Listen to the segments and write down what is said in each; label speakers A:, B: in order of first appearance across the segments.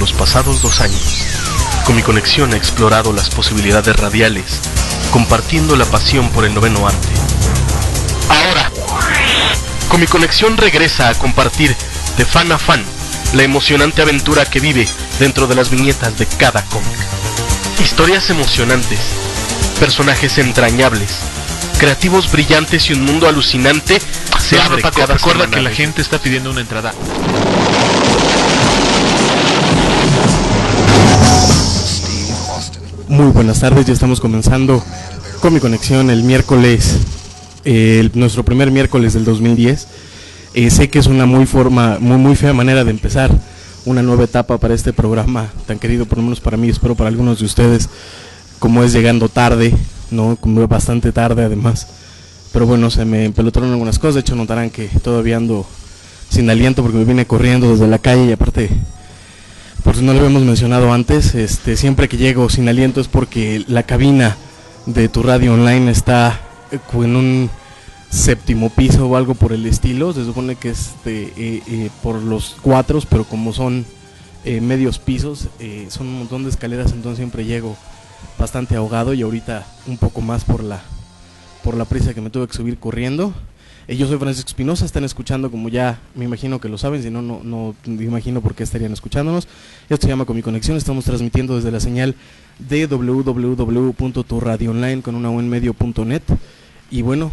A: los pasados 2 años, Comiconexión ha explorado las posibilidades radiales, compartiendo la pasión por el noveno arte. Ahora, Comiconexión regresa a compartir de fan a fan la emocionante aventura que vive dentro de las viñetas de cada cómic. Historias emocionantes, personajes entrañables, creativos brillantes y un mundo alucinante se abre
B: Paco,
A: cada
B: recuerda
A: semana.
B: que la gente está pidiendo una entrada.
C: Muy buenas tardes, ya estamos comenzando Comiconexión el miércoles, nuestro primer miércoles del 2010. Sé que es una muy fea manera de empezar una nueva etapa para este programa tan querido, por lo menos para mí, espero para algunos de ustedes, como es llegando tarde, ¿no? Como bastante tarde además. Pero bueno, se me empelotaron algunas cosas, de hecho notarán que todavía ando sin aliento porque me vine corriendo desde la calle y aparte, por si no lo habíamos mencionado antes, siempre que llego sin aliento es porque la cabina de tu radio online está en un 7º piso o algo por el estilo. Se supone que es por los 4, pero como son medios pisos, son un montón de escaleras, entonces siempre llego bastante ahogado y ahorita un poco más por la prisa que me tuve que subir corriendo. Yo soy Francisco Espinosa, están escuchando, como ya me imagino que lo saben, si no, no me imagino por qué estarían escuchándonos. Esto se llama Comiconexión, estamos transmitiendo desde la señal de www.turradioonline con una medio.net. Y bueno,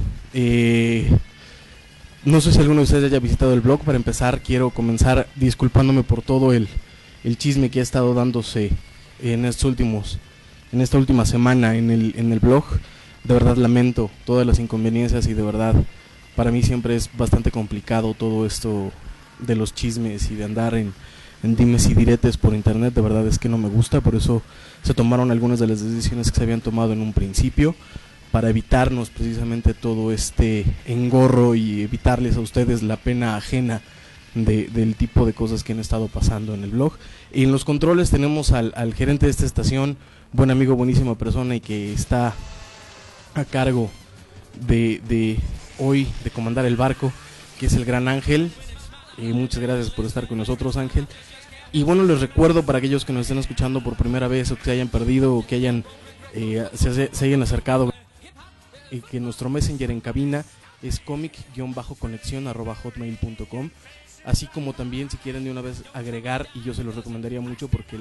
C: no sé si alguno de ustedes haya visitado el blog. Para empezar, quiero comenzar disculpándome por todo el chisme que ha estado dándose en esta última semana en el blog. De verdad lamento todas las inconveniencias y de verdad para mí siempre es bastante complicado todo esto de los chismes y de andar en dimes y diretes por internet. De verdad es que no me gusta, por eso se tomaron algunas de las decisiones que se habían tomado en un principio para evitarnos precisamente todo este engorro y evitarles a ustedes la pena ajena del tipo de cosas que han estado pasando en el blog. Y en los controles tenemos al gerente de esta estación, buen amigo, buenísima persona y que está a cargo de hoy de comandar el barco, que es el gran Ángel. Muchas gracias por estar con nosotros, Ángel. Y bueno, les recuerdo para aquellos que nos estén escuchando por primera vez o que se hayan perdido o que se hayan acercado, que nuestro messenger en cabina es comic-conexión@hotmail.com, así como también si quieren de una vez agregar, y yo se los recomendaría mucho porque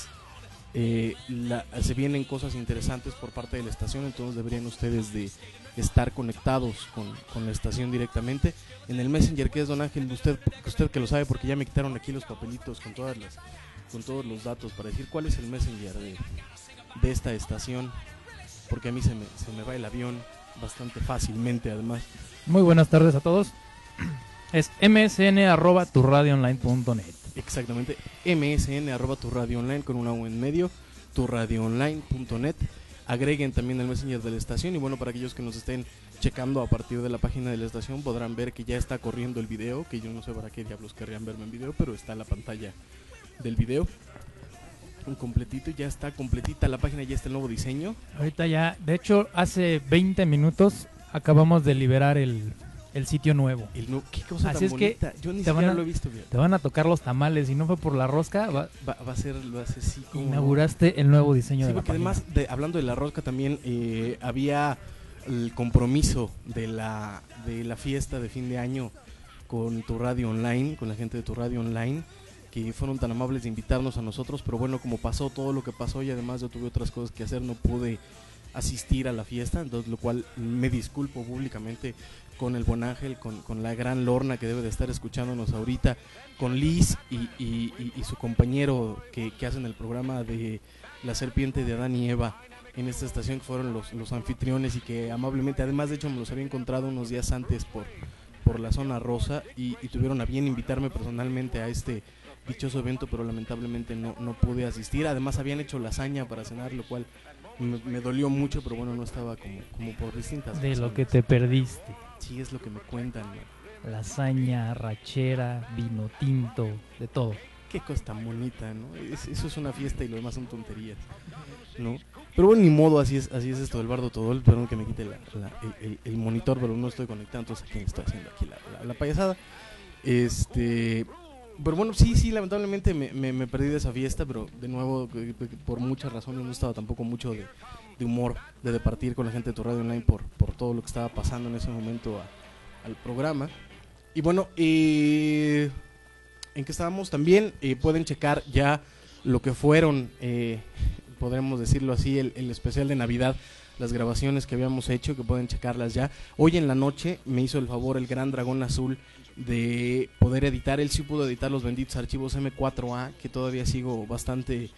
C: se vienen cosas interesantes por parte de la estación, entonces deberían ustedes de estar conectados con la estación directamente en el messenger, que es don Ángel, usted que lo sabe porque ya me quitaron aquí los papelitos con todos los datos para decir cuál es el messenger de esta estación, porque a mí se me va el avión bastante fácilmente además.
D: Muy buenas tardes a todos. Es msn@turradioonline.net.
C: Exactamente, msn@turradioonline con una U en medio, turradioonline.net. Agreguen también el messenger de la estación y bueno, para aquellos que nos estén checando a partir de la página de la estación podrán ver que ya está corriendo el video, que yo no sé para qué diablos querrían verme en video, pero está la pantalla del video un completito, ya está completita la página, ya está el nuevo diseño.
D: Ahorita ya, de hecho hace 20 minutos acabamos de liberar el sitio nuevo.
C: ¿Qué cosa
D: así
C: tan
D: es
C: bonita?
D: que
C: yo ni siquiera lo he visto bien.
D: Te van a tocar los tamales, y no fue por la rosca,
C: va a ser así como
D: inauguraste el nuevo diseño
C: sí,
D: de la
C: porque
D: página.
C: además hablando de la rosca también había el compromiso de la fiesta de fin de año con tu radio online, con la gente de tu radio online, que fueron tan amables de invitarnos a nosotros, pero bueno, como pasó todo lo que pasó y además yo tuve otras cosas que hacer, no pude asistir a la fiesta, entonces lo cual me disculpo públicamente con el buen Ángel, con la gran Lorna que debe de estar escuchándonos ahorita, con Liz y su compañero que hacen el programa de La Serpiente de Adán y Eva en esta estación, que fueron los anfitriones y que amablemente, además de hecho me los había encontrado unos días antes por la zona rosa y tuvieron a bien invitarme personalmente a este dichoso evento, pero lamentablemente no pude asistir. Además habían hecho lasaña para cenar, lo cual me dolió mucho, pero bueno, no estaba como por distintas
D: de
C: razones.
D: lo que te perdiste.
C: Sí, es lo que me cuentan, ¿no?
D: Lasaña, rachera, vino tinto, de todo.
C: Qué cosa tan bonita, ¿no? Eso es una fiesta y lo demás son tonterías, ¿no? Pero bueno, ni modo, así es esto del Bardo Todol. Perdón que me quite el monitor, pero no estoy conectado, entonces aquí estoy haciendo aquí la payasada. Pero bueno, sí, lamentablemente me perdí de esa fiesta, pero de nuevo, por muchas razones, no estaba tampoco mucho de humor de departir con la gente de tu radio online por todo lo que estaba pasando en ese momento al programa. Y bueno, ¿en qué estábamos? También pueden checar ya lo que fueron, podremos decirlo así, el especial de Navidad, las grabaciones que habíamos hecho, que pueden checarlas ya. Hoy en la noche me hizo el favor el gran Dragón Azul de poder editar. Él sí pudo editar los benditos archivos M4A, que todavía sigo bastante,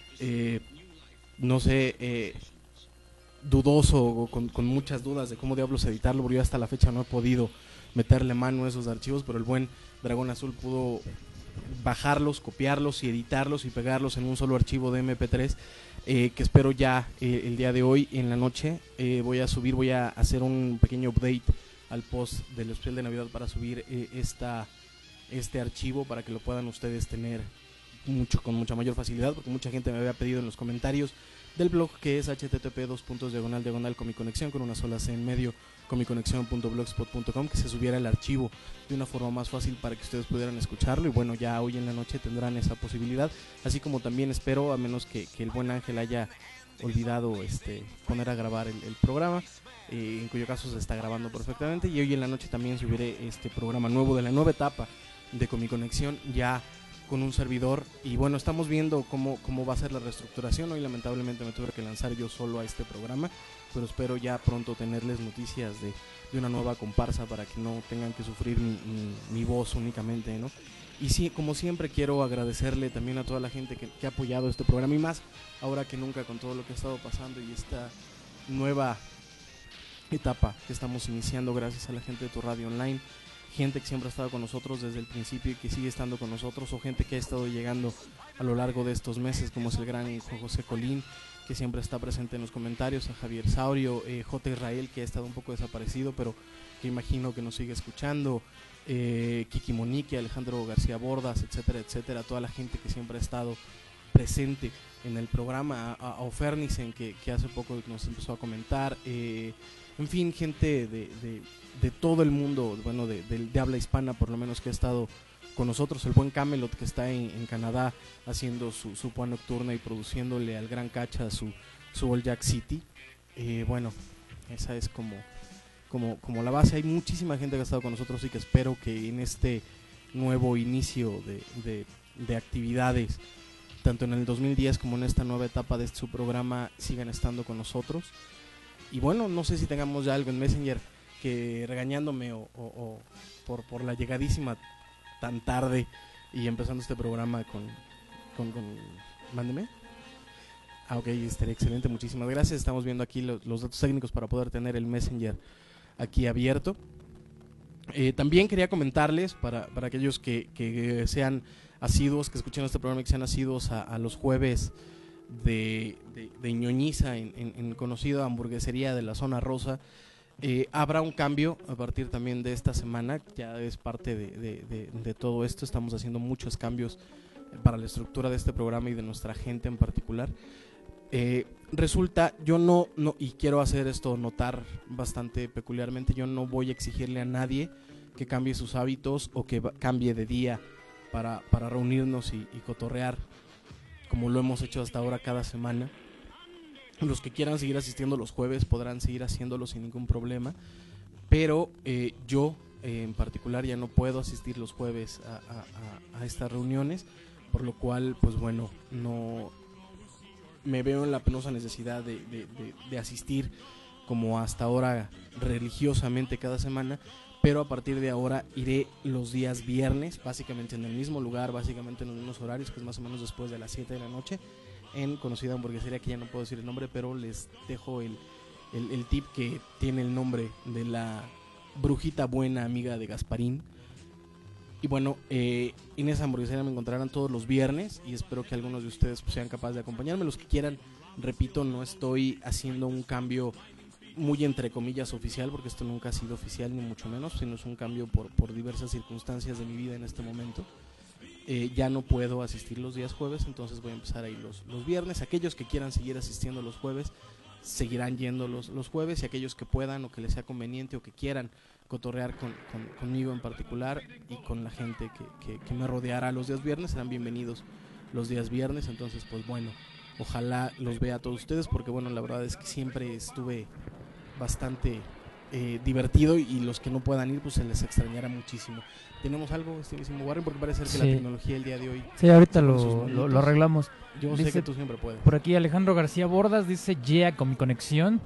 C: dudoso o con muchas dudas de cómo diablos editarlo, porque yo hasta la fecha no he podido meterle mano a esos archivos, pero el buen Dragón Azul pudo bajarlos, copiarlos y editarlos y pegarlos en un solo archivo de MP3, que espero ya el día de hoy en la noche voy a hacer un pequeño update al post del especial de Navidad para subir este archivo para que lo puedan ustedes tener con mucha mayor facilidad, porque mucha gente me había pedido en los comentarios del blog, que es http://comiconexión con una sola C en medio, comiconexión.blogspot.com, que se subiera el archivo de una forma más fácil para que ustedes pudieran escucharlo. Y bueno, ya hoy en la noche tendrán esa posibilidad, así como también espero, a menos que el buen Ángel haya olvidado poner a grabar el programa, en cuyo caso se está grabando perfectamente, y hoy en la noche también subiré este programa nuevo de la nueva etapa de Comiconexión, ya con un servidor. Y bueno, estamos viendo cómo va a ser la reestructuración. Hoy lamentablemente me tuve que lanzar yo solo a este programa, pero espero ya pronto tenerles noticias de una nueva comparsa para que no tengan que sufrir mi voz únicamente, ¿no? Y sí, como siempre, quiero agradecerle también a toda la gente que ha apoyado este programa, y más ahora que nunca con todo lo que ha estado pasando y esta nueva etapa que estamos iniciando gracias a la gente de tu radio online, gente que siempre ha estado con nosotros desde el principio y que sigue estando con nosotros, o gente que ha estado llegando a lo largo de estos meses, como es el gran Juan José Colín, que siempre está presente en los comentarios, a Javier Saurio, J. Israel, que ha estado un poco desaparecido, pero que imagino que nos sigue escuchando, Kiki Monique, Alejandro García Bordas, etcétera, etcétera, toda la gente que siempre ha estado presente en el programa, a Ofernicen, que hace poco nos empezó a comentar, en fin, gente de todo el mundo, bueno, de habla hispana por lo menos, que ha estado con nosotros, el buen Camelot, que está en Canadá haciendo su PUA nocturna y produciéndole al gran Cacha su Old Jack City. Bueno, esa es como la base. Hay muchísima gente que ha estado con nosotros y que espero que en este nuevo inicio de actividades, tanto en el 2010 como en esta nueva etapa de su programa, sigan estando con nosotros. Y bueno, no sé si tengamos ya algo en Messenger que regañándome o por la llegadísima tan tarde y empezando este programa con mándeme. Ok, estaría excelente, muchísimas gracias. Estamos viendo aquí los datos técnicos para poder tener el Messenger aquí abierto. También quería comentarles para aquellos que sean asiduos, que escuchen este programa, que sean asiduos a los jueves de ñoñiza en conocida hamburguesería de la Zona Rosa. Habrá un cambio a partir también de esta semana, ya es parte de todo esto. Estamos haciendo muchos cambios para la estructura de este programa y de nuestra gente en particular. Resulta, yo no, y quiero hacer esto notar bastante peculiarmente, yo no voy a exigirle a nadie que cambie sus hábitos o que cambie de día para reunirnos y cotorrear, como lo hemos hecho hasta ahora cada semana. Los que quieran seguir asistiendo los jueves podrán seguir haciéndolo sin ningún problema, pero yo en particular ya no puedo asistir los jueves a estas reuniones, por lo cual, pues bueno, no me veo en la penosa necesidad de asistir como hasta ahora religiosamente cada semana, pero a partir de ahora iré los días viernes, básicamente en el mismo lugar, básicamente en los mismos horarios, que es más o menos después de las 7 de la noche, en conocida hamburguesería que ya no puedo decir el nombre, pero les dejo el tip, que tiene el nombre de la brujita buena amiga de Gasparín. Y bueno, en esa hamburguesería me encontrarán todos los viernes y espero que algunos de ustedes pues, sean capaces de acompañarme. Los que quieran, repito, no estoy haciendo un cambio muy entre comillas oficial, porque esto nunca ha sido oficial ni mucho menos, sino es un cambio por diversas circunstancias de mi vida en este momento. Ya no puedo asistir los días jueves, entonces voy a empezar a ir los viernes. Aquellos que quieran seguir asistiendo los jueves, seguirán yendo los jueves, y aquellos que puedan o que les sea conveniente o que quieran cotorrear conmigo en particular y con la gente que me rodeará los días viernes, serán bienvenidos los días viernes. Entonces pues bueno, ojalá los vea a todos ustedes, porque bueno, la verdad es que siempre estuve bastante divertido, y los que no puedan ir pues se les extrañará muchísimo. ¿Tenemos algo, estimadísimo Warren? Porque parece ser que la tecnología el día de hoy...
D: Sí, ahorita lo arreglamos.
C: Yo
D: dice,
C: sé que tú siempre puedes.
D: Por aquí Alejandro García Bordas dice yeah con mi conexión.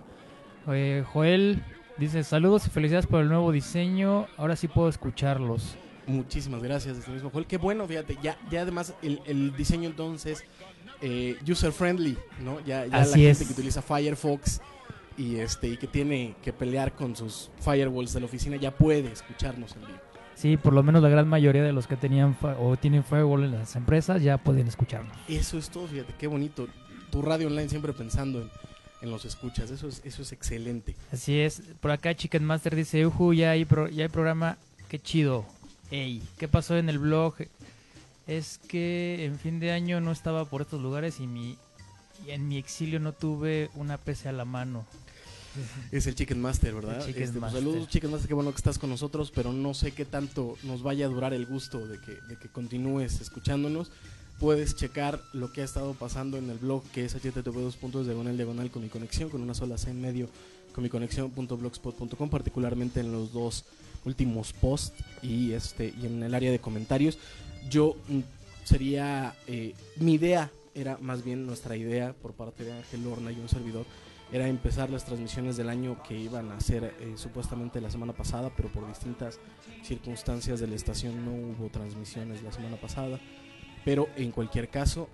D: Joel dice saludos y felicidades por el nuevo diseño, ahora sí puedo escucharlos.
C: Muchísimas gracias, este mismo Joel. Qué bueno, fíjate, ya además el diseño entonces user friendly, ¿no? Ya la gente que utiliza Firefox y que tiene que pelear con sus firewalls de la oficina ya puede escucharnos en vivo.
D: Sí, por lo menos la gran mayoría de los que tenían o tienen firewall en las empresas ya pueden escucharnos.
C: Eso es todo, fíjate, qué bonito. Tu radio online siempre pensando en los escuchas, eso es excelente.
D: Así es. Por acá Chicken Master dice, ya hay programa, qué chido. Ey, ¿qué pasó en el blog? Es que en fin de año no estaba por estos lugares y en mi exilio no tuve una PC a la mano.
C: Es el Chicken Master, ¿verdad?
D: Chicken Master.
C: Saludos, Chicken Master, qué bueno que estás con nosotros, pero no sé qué tanto nos vaya a durar el gusto de que continúes escuchándonos. Puedes checar lo que ha estado pasando en el blog, que es http:// con mi conexión, con una sola C en medio, con mi conexión.blogspot.com, particularmente en los dos últimos posts y en el área de comentarios. Yo sería mi idea era más bien nuestra idea por parte de Ángel Lorna y un servidor, era empezar las transmisiones del año que iban a hacer supuestamente la semana pasada, pero por distintas circunstancias de la estación no hubo transmisiones la semana pasada. Pero en cualquier caso,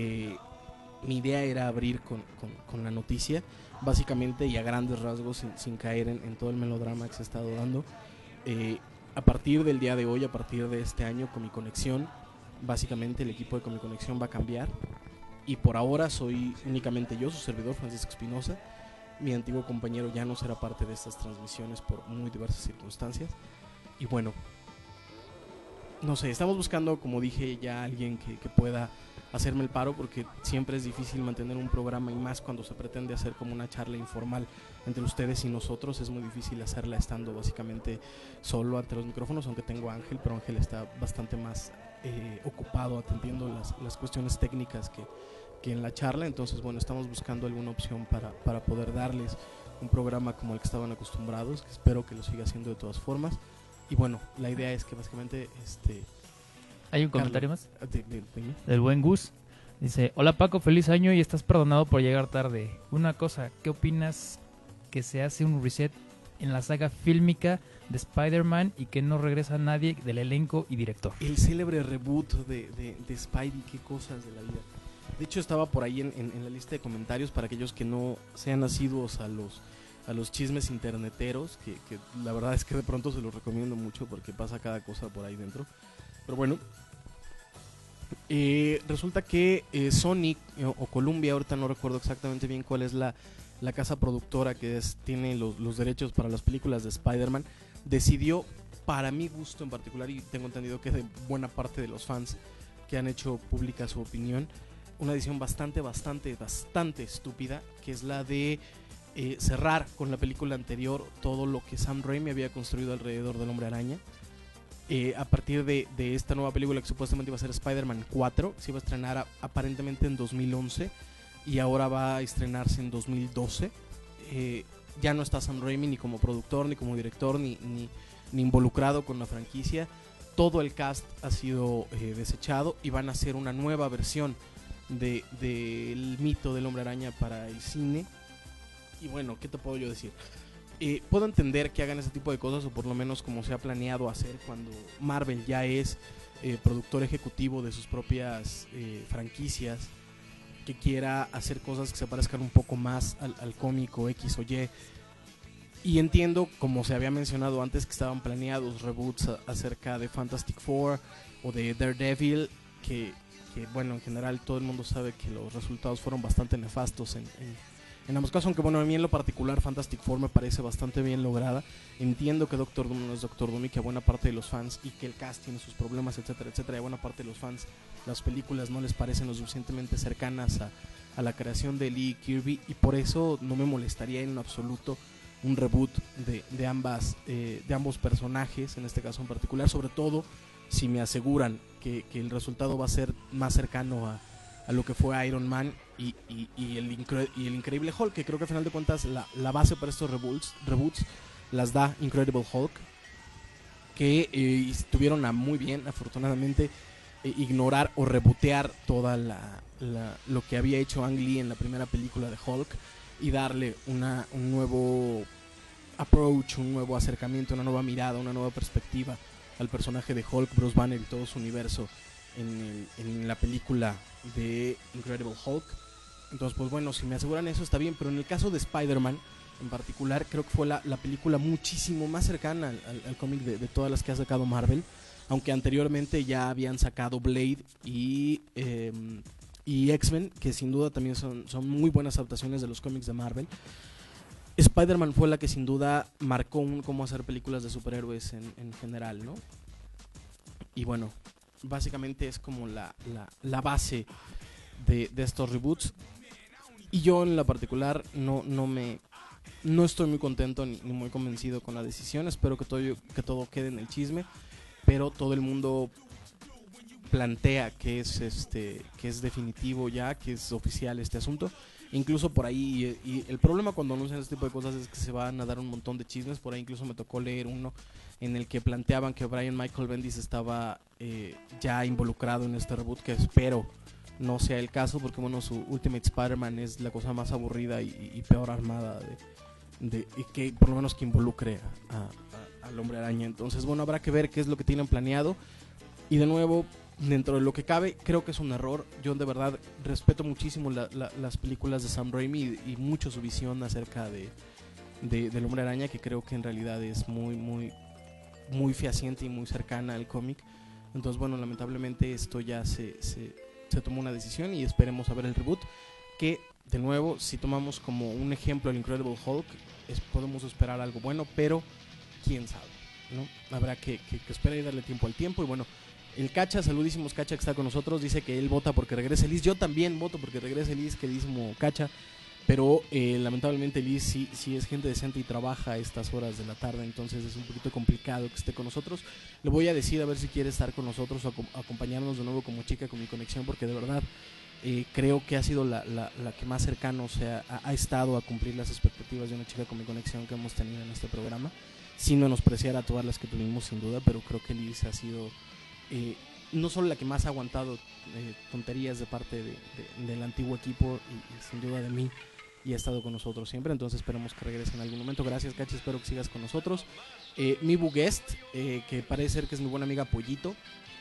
C: mi idea era abrir con la noticia, básicamente y a grandes rasgos, sin caer en todo el melodrama que se ha estado dando. A partir del día de hoy, a partir de este año, con mi conexión, básicamente el equipo de Con mi Conexión va a cambiar. Y por ahora soy únicamente yo, su servidor Francisco Espinosa. Mi antiguo compañero ya no será parte de estas transmisiones por muy diversas circunstancias. Y bueno, no sé, estamos buscando, como dije, ya alguien que pueda hacerme el paro, porque siempre es difícil mantener un programa, y más cuando se pretende hacer como una charla informal entre ustedes y nosotros. Es muy difícil hacerla estando básicamente solo ante los micrófonos, aunque tengo a Ángel, pero Ángel está bastante más ocupado atendiendo las cuestiones técnicas que en la charla. Entonces bueno, estamos buscando alguna opción para poder darles un programa como el que estaban acostumbrados, que espero que lo siga haciendo de todas formas. Y bueno, la idea es que básicamente
D: ¿hay un comentario más?
C: Dime.
D: Del buen Gus. Dice, hola Paco, feliz año y estás perdonado por llegar tarde. Una cosa, ¿qué opinas que se hace un reset en la saga fílmica de Spider-Man y que no regresa nadie del elenco y director?
C: El célebre reboot de Spidey, qué cosas de la vida. De hecho estaba por ahí en la lista de comentarios para aquellos que no sean asiduos a los chismes interneteros, que la verdad es que de pronto se los recomiendo mucho porque pasa cada cosa por ahí dentro. Pero bueno, resulta que Sony o Columbia, ahorita no recuerdo exactamente bien cuál es la casa productora que tiene los derechos para las películas de Spider-Man, decidió, para mi gusto en particular, y tengo entendido que es de buena parte de los fans que han hecho pública su opinión, una decisión bastante estúpida, que es la de cerrar con la película anterior todo lo que Sam Raimi había construido alrededor del Hombre Araña. A partir de esta nueva película, que supuestamente iba a ser Spider-Man 4, se iba a estrenar aparentemente en 2011 y ahora va a estrenarse en 2012. Ya no está Sam Raimi ni como productor, ni como director, ni involucrado con la franquicia. Todo el cast ha sido desechado y van a hacer una nueva versión del mito del Hombre Araña para el cine. Y bueno, ¿qué te puedo yo decir? Puedo entender que hagan ese tipo de cosas, o por lo menos como se ha planeado hacer cuando Marvel ya es productor ejecutivo de sus propias franquicias, que quiera hacer cosas que se parezcan un poco más al cómico X o Y. Y entiendo, como se había mencionado antes, que estaban planeados reboots acerca de Fantastic Four o de Daredevil, que bueno, en general todo el mundo sabe que los resultados fueron bastante nefastos en ambos casos, aunque bueno, a mí en lo particular Fantastic Four me parece bastante bien lograda. Entiendo que Doctor Doom no es Doctor Doom y que a buena parte de los fans, y que el cast tiene sus problemas, etcétera, etcétera, y a buena parte de los fans las películas no les parecen lo suficientemente cercanas a la creación de Lee Kirby, y por eso no me molestaría en absoluto un reboot de ambos personajes, en este caso en particular, sobre todo si me aseguran que el resultado va a ser más cercano a lo que fue Iron Man y el Increíble Hulk, que creo que al final de cuentas la base para estos reboots las da Incredible Hulk, que estuvieron muy bien, afortunadamente, ignorar o rebootear toda lo que había hecho Ang Lee en la primera película de Hulk y darle un nuevo approach, un nuevo acercamiento, una nueva mirada, una nueva perspectiva al personaje de Hulk, Bruce Banner y todo su universo en la película de Incredible Hulk. Entonces, pues bueno, si me aseguran eso está bien, pero en el caso de Spider-Man en particular, creo que fue la película muchísimo más cercana al cómic de todas las que ha sacado Marvel, aunque anteriormente ya habían sacado Blade y X-Men, que sin duda también son muy buenas adaptaciones de los cómics de Marvel. Spider-Man fue la que sin duda marcó cómo hacer películas de superhéroes en general, ¿no? Y bueno, básicamente es como la base de estos reboots. Y yo en la particular no estoy muy contento ni muy convencido con la decisión. Espero que todo quede en el chisme, pero todo el mundo plantea que es definitivo ya, que es oficial este asunto. Incluso por ahí, y el problema cuando anuncian este tipo de cosas es que se van a dar un montón de chismes. Por ahí incluso me tocó leer uno en el que planteaban que Brian Michael Bendis estaba ya involucrado en este reboot, que espero no sea el caso, porque bueno, su Ultimate Spider-Man es la cosa más aburrida y peor armada y que por lo menos que involucre al Hombre Araña. Entonces bueno, habrá que ver qué es lo que tienen planeado. Y de nuevo, dentro de lo que cabe, creo que es un error. Yo de verdad respeto muchísimo las películas de Sam Raimi y mucho su visión acerca del Hombre Araña, que creo que en realidad es muy, muy, muy fehaciente y muy cercana al cómic. Entonces bueno, lamentablemente esto ya se tomó una decisión y esperemos a ver el reboot, que de nuevo, si tomamos como un ejemplo el Incredible Hulk, podemos esperar algo bueno, pero quién sabe, ¿no? Habrá que esperar y darle tiempo al tiempo. Y bueno, el Cacha, saludísimos Cacha, que está con nosotros, dice que él vota porque regrese Liz. Yo también voto porque regrese Liz, queridísimo Cacha, pero lamentablemente Liz sí es gente decente y trabaja a estas horas de la tarde, entonces es un poquito complicado que esté con nosotros. Le voy a decir a ver si quiere estar con nosotros o acompañarnos de nuevo como chica con mi conexión, porque de verdad creo que ha sido la que más cercano ha estado a cumplir las expectativas de una chica con mi conexión que hemos tenido en este programa, sin menospreciar a todas las que tuvimos sin duda, pero creo que Liz ha sido no solo la que más ha aguantado tonterías de parte del antiguo equipo y sin duda de mí, y ha estado con nosotros siempre. Entonces esperemos que regrese en algún momento. Gracias, Cachi, espero que sigas con nosotros. Mibu Guest, que parece ser que es mi buena amiga Pollito,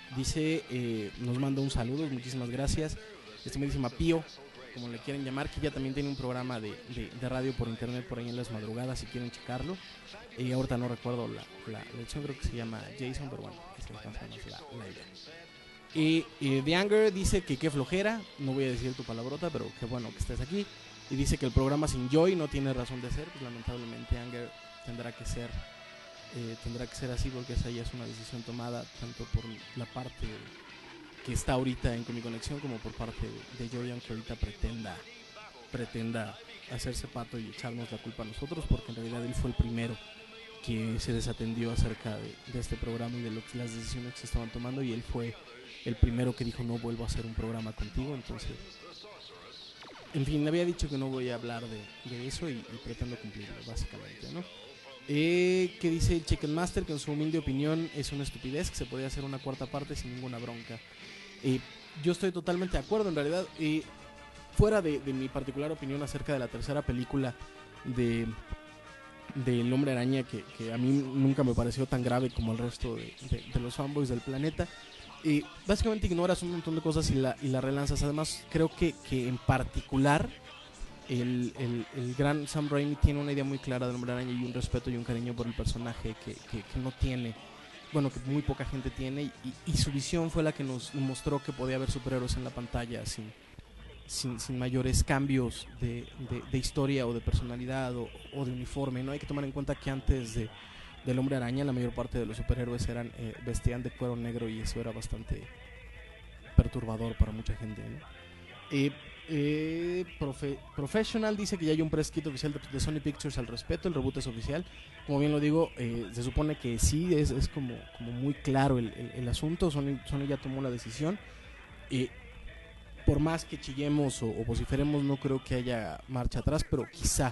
C: dice, nos manda un saludo, muchísimas gracias. Estimadísima Pío, como le quieren llamar, que ya también tiene un programa de radio por internet por ahí en las madrugadas, si quieren checarlo. Ahorita no recuerdo la edición, creo que se llama Jason, pero bueno, es más o menos la idea. Y The Anger dice que qué flojera, no voy a decir tu palabrota, pero qué bueno que estés aquí. Y dice que el programa sin Joy no tiene razón de ser, pues lamentablemente Anger tendrá que ser así, porque esa ya es una decisión tomada tanto por la parte que está ahorita en Con Mi Conexión como por parte de Joy, aunque ahorita pretenda hacerse pato y echarnos la culpa a nosotros, porque en realidad él fue el primero que se desatendió acerca de este programa y de las decisiones que se estaban tomando, y él fue el primero que dijo no vuelvo a hacer un programa contigo. Entonces, en fin, le había dicho que no voy a hablar de eso y pretendo cumplirlo, básicamente, ¿no? Que dice Chicken Master que en su humilde opinión es una estupidez, que se podría hacer una cuarta parte sin ninguna bronca. Yo estoy totalmente de acuerdo, en realidad. Fuera de mi particular opinión acerca de la tercera película del Hombre Araña, que a mí nunca me pareció tan grave como el resto de los fanboys del planeta, básicamente ignoras un montón de cosas y la relanzas. Además, creo que en particular el gran Sam Raimi tiene una idea muy clara del Hombre Araña y un respeto y un cariño por el personaje que no tiene, bueno, que muy poca gente tiene, y su visión fue la que nos mostró que podía haber superhéroes en la pantalla sin mayores cambios de historia o de personalidad o de uniforme, ¿no? Hay que tomar en cuenta que antes del Hombre Araña la mayor parte de los superhéroes vestían de cuero negro, y eso era bastante perturbador para mucha gente, ¿no? Professional dice que ya hay un press kit oficial de Sony Pictures al respecto, el reboot es oficial. Como bien lo digo, se supone que sí, es como muy claro el asunto. Sony ya tomó la decisión. Por más que chillemos o vociferemos, no creo que haya marcha atrás, pero quizá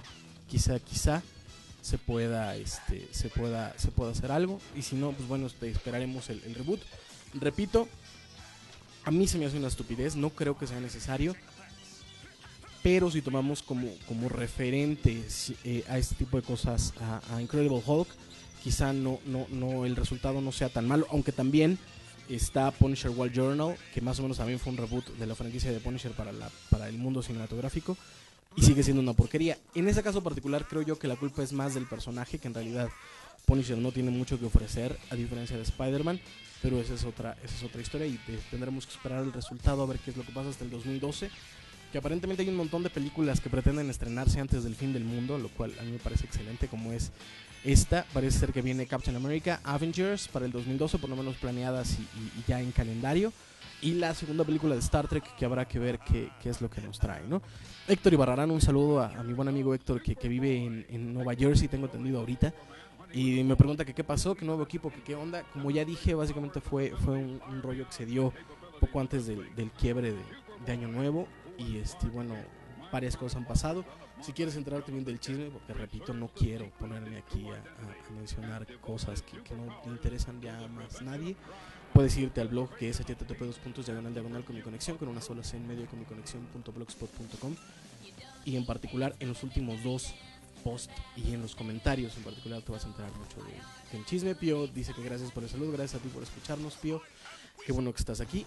C: se pueda hacer algo, y si no, pues bueno, esperaremos el reboot. Repito, a mí se me hace una estupidez, no creo que sea necesario, pero si tomamos como referentes a este tipo de cosas a Incredible Hulk, quizá no el resultado no sea tan malo, aunque también está Punisher War Journal, que más o menos también fue un reboot de la franquicia de Punisher para el mundo cinematográfico, y sigue siendo una porquería. En ese caso particular creo yo que la culpa es más del personaje, que en realidad Punisher no tiene mucho que ofrecer, a diferencia de Spider-Man, pero esa es otra historia, y tendremos que esperar el resultado a ver qué es lo que pasa hasta el 2012, que aparentemente hay un montón de películas que pretenden estrenarse antes del fin del mundo, lo cual a mí me parece excelente, como es esta. Parece ser que viene Captain America, Avengers para el 2012, por lo menos planeadas y ya en calendario, y la segunda película de Star Trek, que habrá que ver qué es lo que nos trae, ¿no? Héctor Ibarrarán, un saludo a mi buen amigo Héctor, que vive en Nueva Jersey, tengo entendido ahorita, y me pregunta que qué pasó, qué nuevo equipo, que qué onda. Como ya dije, básicamente fue un rollo que se dio poco antes del quiebre de Año Nuevo, y bueno, varias cosas han pasado. Si quieres enterarte bien del chisme, porque repito, no quiero ponerme aquí a mencionar cosas que no le interesan ya a más nadie, puedes irte al blog, que es http://comiconexión con una sola C en medio, comiconexión.blogspot.com, y en particular en los últimos 2 posts y en los comentarios en particular te vas a enterar mucho del chisme. Pío dice que gracias por el saludo, gracias a ti por escucharnos, Pío, qué bueno que estás aquí,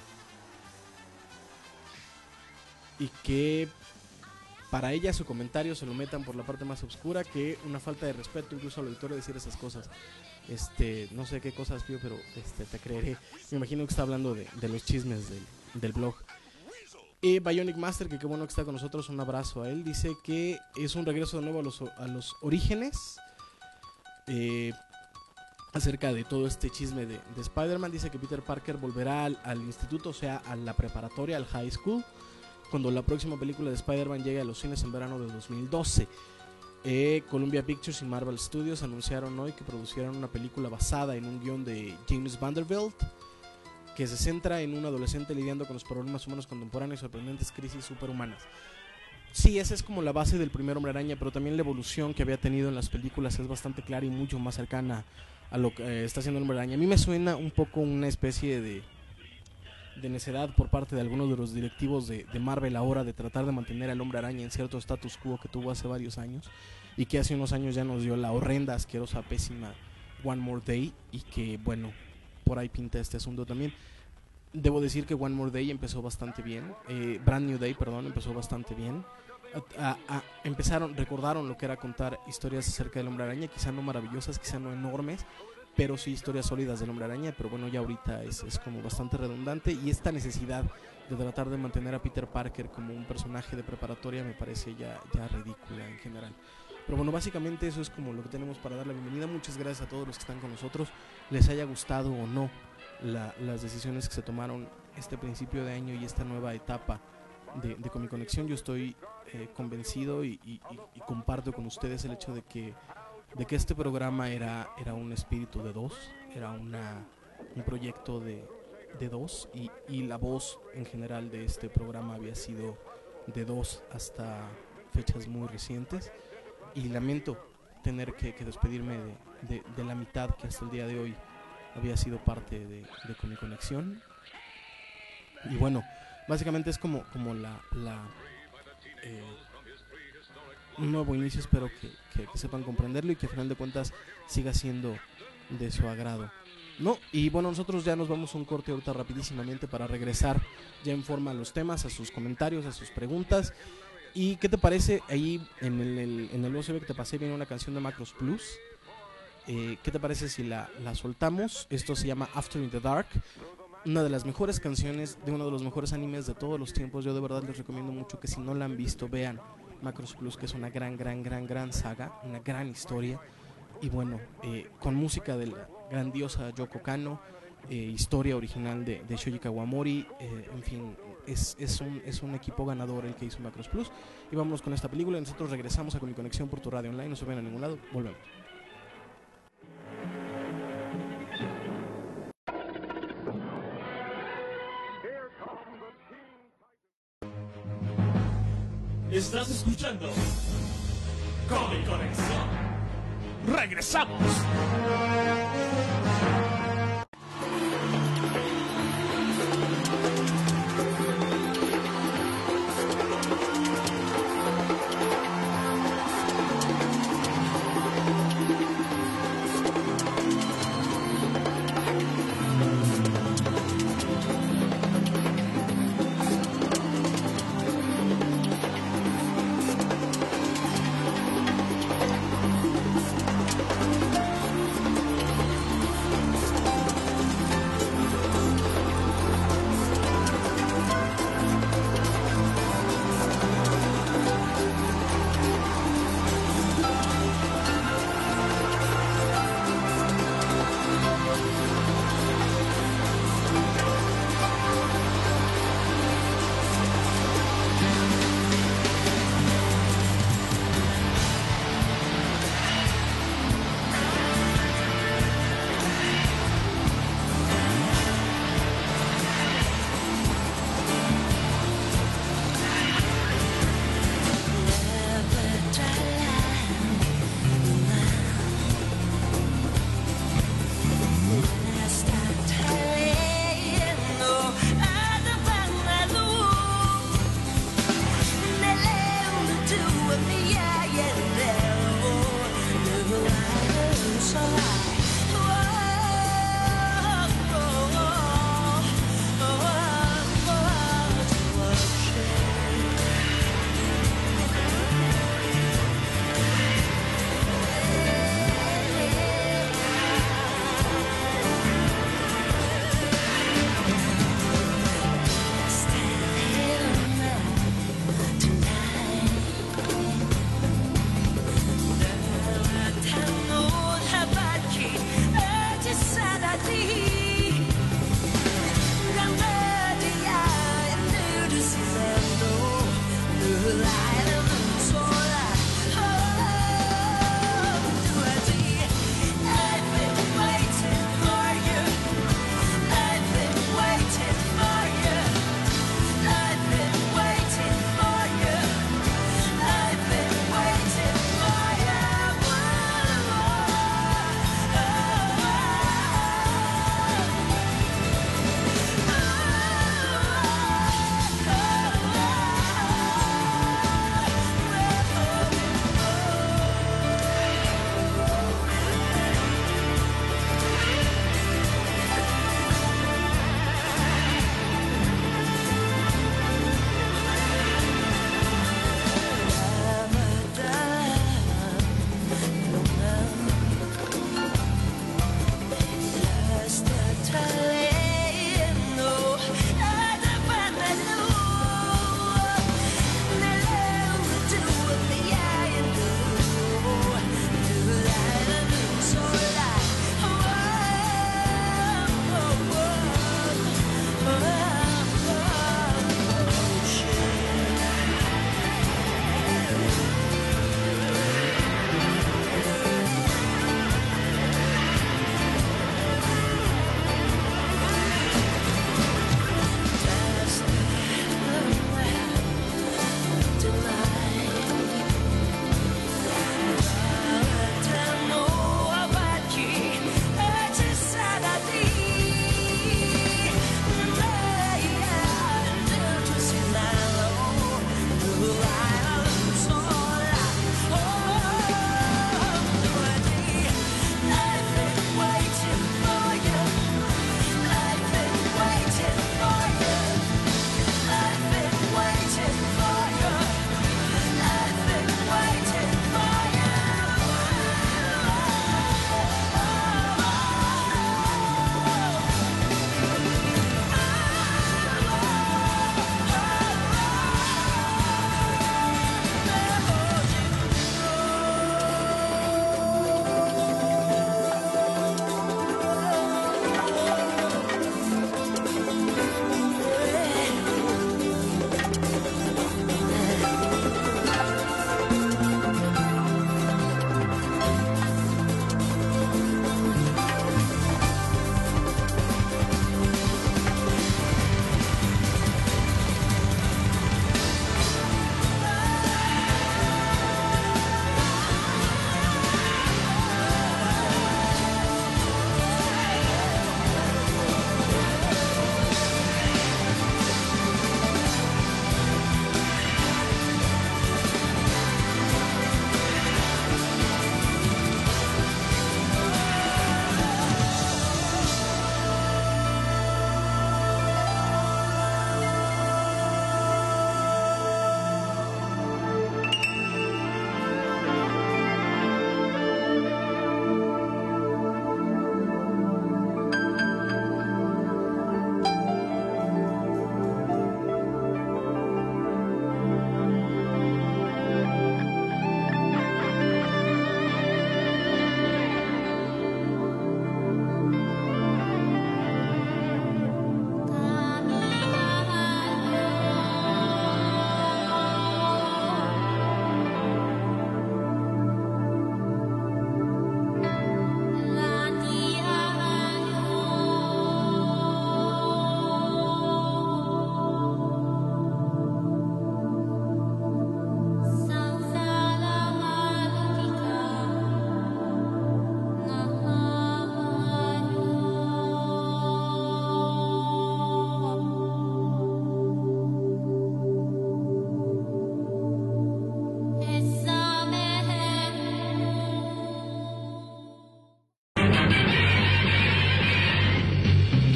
C: y que para ella su comentario se lo metan por la parte más oscura, que una falta de respeto incluso al auditorio decir esas cosas. No sé qué cosas, Pío, pero te creeré. Me imagino que está hablando de los chismes del blog. Bionic Master, que qué bueno que está con nosotros, un abrazo a él. Dice que es un regreso de nuevo a los orígenes, acerca de todo este chisme de Spider-Man. Dice que Peter Parker volverá al instituto, o sea, a la preparatoria, al high school, cuando la próxima película de Spider-Man llegue a los cines en verano de 2012. Columbia Pictures y Marvel Studios anunciaron hoy que producieron una película basada en un guión de James Vanderbilt, que se centra en un adolescente lidiando con los problemas humanos contemporáneos y sorprendentes crisis superhumanas. Sí, esa es como la base del primer Hombre Araña, pero también la evolución que había tenido en las películas es bastante clara y mucho más cercana a lo que está haciendo el Hombre Araña. A mí me suena un poco una especie de necedad por parte de algunos de los directivos de Marvel ahora, de tratar de mantener al Hombre Araña en cierto status quo que tuvo hace varios años, y que hace unos años ya nos dio la horrenda, asquerosa, pésima One More Day, y que bueno, por ahí pinta este asunto también. Debo decir que One More Day empezó bastante bien, Brand New Day, perdón, empezó bastante bien. Recordaron lo que era contar historias acerca del Hombre Araña, quizá no maravillosas, quizá no enormes, pero sí historias sólidas del Hombre Araña. Pero bueno, ya ahorita es como bastante redundante, y esta necesidad de tratar de mantener a Peter Parker como un personaje de preparatoria me parece ya ridícula en general. Pero bueno, básicamente eso es como lo que tenemos para dar la bienvenida. Muchas gracias a todos los que están con nosotros, les haya gustado o no las decisiones que se tomaron este principio de año y esta nueva etapa de Comic Conexión. Yo estoy convencido y comparto con ustedes el hecho de que este programa era un espíritu de dos, era un proyecto de dos, y la voz en general de este programa había sido de dos hasta fechas muy recientes, y lamento tener que despedirme de la mitad que hasta el día de hoy había sido parte de Comic Conexión. Y bueno, básicamente es como un nuevo inicio. Espero que sepan comprenderlo y que al final de cuentas siga siendo de su agrado, ¿no? Y bueno, nosotros ya nos vamos a un corte ahorita rapidísimamente para regresar ya en forma a los temas, a sus comentarios, a sus preguntas. ¿Y qué te parece? Ahí en el USB que te pasé viene una canción de Macros Plus. ¿Qué te parece si la soltamos? Esto se llama After in the Dark. una de las mejores canciones de uno de los mejores animes de todos los tiempos. Yo de verdad les recomiendo mucho que si no la han visto, vean Macross Plus, que es una gran saga, una gran historia. Y bueno, con música de la grandiosa Yoko Kanno, historia original de Shoji Kawamori, en fin, es un equipo ganador el que hizo Macross Plus. Y vámonos con esta película y nosotros regresamos a Con Mi Conexión por tu radio online. No se vayan a ningún lado, volvemos.
B: Estás escuchando Comic Conexión. ¡Regresamos!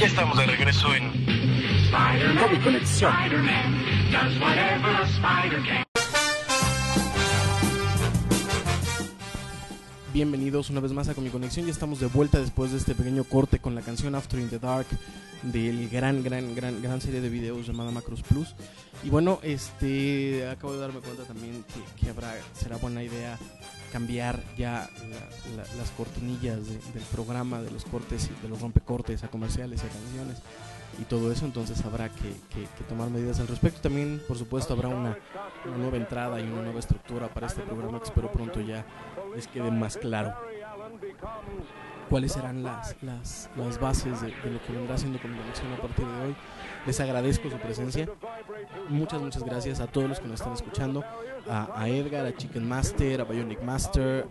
A: Ya estamos de regreso en
B: Comic Conexión.
C: Bienvenidos una vez más a Comic Conexión. Ya estamos de vuelta después de este pequeño corte con la canción After in the Dark del gran serie de videos llamada Macros Plus. Y bueno, acabo de darme cuenta también que será buena idea cambiar ya las cortinillas del programa, de los cortes y de los rompecortes a comerciales y a canciones y todo eso. Entonces habrá que tomar medidas al respecto. También, por supuesto, habrá una nueva entrada y una nueva estructura para este programa que espero pronto ya les quede más claro cuáles serán las bases de lo que vendrá siendo Comic Conexión a partir de hoy. Les agradezco su presencia. Muchas gracias a todos los que nos están escuchando, a Edgar, a Chicken Master, a Bionic Master,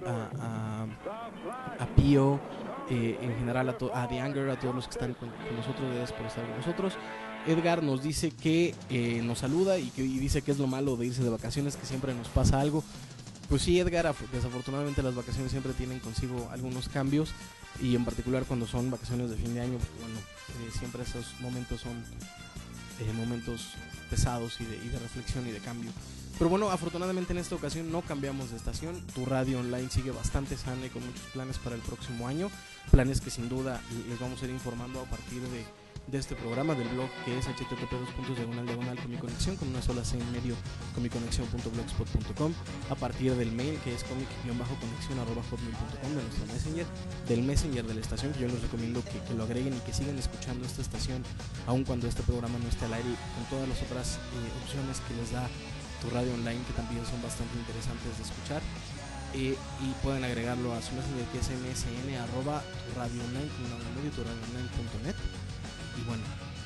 C: a Pio, en general a The Anger, a todos los que están con nosotros. Gracias por estar con nosotros. Edgar nos dice que nos saluda y dice que es lo malo de irse de vacaciones, que siempre nos pasa algo. Pues sí, Edgar, desafortunadamente las vacaciones siempre tienen consigo algunos cambios, y en particular cuando son vacaciones de fin de año, bueno, siempre esos momentos son momentos pesados y de reflexión y de cambio. Pero bueno, afortunadamente en esta ocasión no cambiamos de estación. Tu radio online sigue bastante sana y con muchos planes para el próximo año, planes que sin duda les vamos a ir informando a partir de este programa, del blog que es http://comiconexión con una sola C en medio, comiconexión.blogspot.com, a partir del mail que es comic-conexión@hotmail.com, de nuestro messenger, del messenger de la estación, que yo les recomiendo que lo agreguen y que sigan escuchando esta estación aun cuando este programa no esté al aire, con todas las otras opciones que les da tu radio online, que también son bastante interesantes de escuchar. Y pueden agregarlo a su messenger, que es msn@turadioonline, turadioonline.net. Y bueno,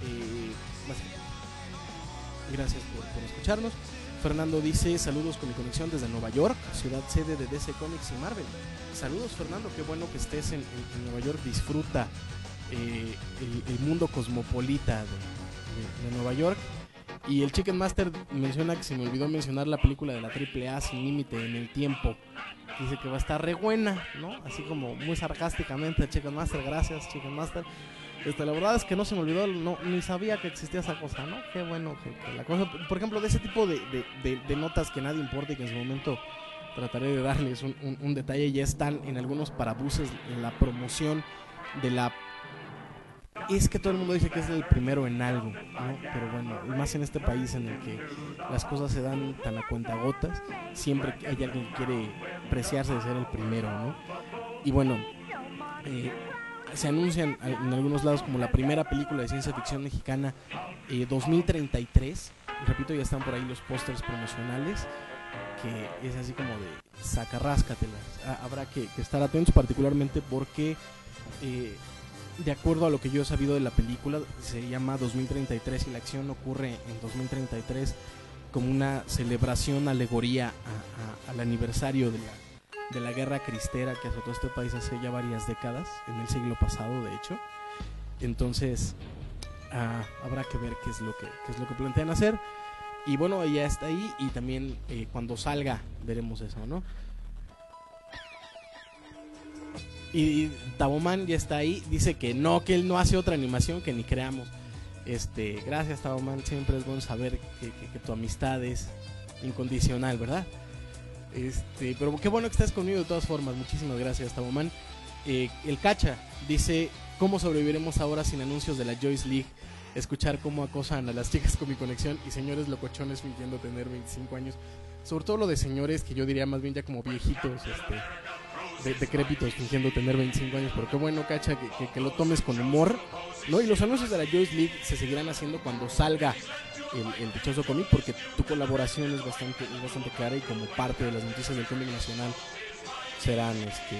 C: gracias por escucharnos. Fernando dice: saludos con mi conexión desde Nueva York, ciudad sede de DC Comics y Marvel. Saludos, Fernando, qué bueno que estés en Nueva York. Disfruta el mundo cosmopolita de Nueva York. Y el Chicken Master menciona que se me olvidó mencionar la película de la AAA Sin Límite en el Tiempo. Dice que va a estar re buena, ¿no? Así como muy sarcásticamente, Chicken Master. Gracias, Chicken Master. La verdad es que no se me olvidó, ni sabía que existía esa cosa, ¿no? Qué bueno que la cosa, por ejemplo, de ese tipo de notas que nadie importa y que en su momento trataré de darles un detalle, ya están en algunos parabuses en la promoción de la... Es que todo el mundo dice que es el primero en algo, ¿no? Pero bueno, y más en este país en el que las cosas se dan tan a cuentagotas, siempre hay alguien que quiere preciarse de ser el primero, ¿no? Y bueno, se anuncian en algunos lados como la primera película de ciencia ficción mexicana 2033. Repito, ya están por ahí los pósters promocionales, que es así como de sacarráscatelas. Habrá que estar atentos, particularmente porque de acuerdo a lo que yo he sabido de la película, se llama 2033 y la acción ocurre en 2033 como una celebración, alegoría al aniversario de la guerra cristera que azotó este país hace ya varias décadas, en el siglo pasado de hecho. Entonces habrá que ver qué es lo que plantean hacer. Y bueno, ya está ahí, y también cuando salga veremos eso, ¿no? Y Taboman ya está ahí, dice que él no hace otra animación, que ni creamos. Gracias, Taboman, siempre es bueno saber que tu amistad es incondicional, ¿verdad? Pero qué bueno que estás conmigo de todas formas. Muchísimas gracias, Taboman. El Cacha dice: ¿cómo sobreviviremos ahora sin anuncios de la Joyce League? Escuchar cómo acosan a las chicas con mi conexión y señores locochones fingiendo tener 25 años. Sobre todo lo de señores, que yo diría más bien ya como viejitos, decrépitos fingiendo tener 25 años. Pero qué bueno, Cacha, que lo tomes con humor, ¿no? Y los anuncios de la Joyce League se seguirán haciendo cuando salga el dichoso cómic, porque tu colaboración es bastante clara, y como parte de las noticias del cómic nacional serán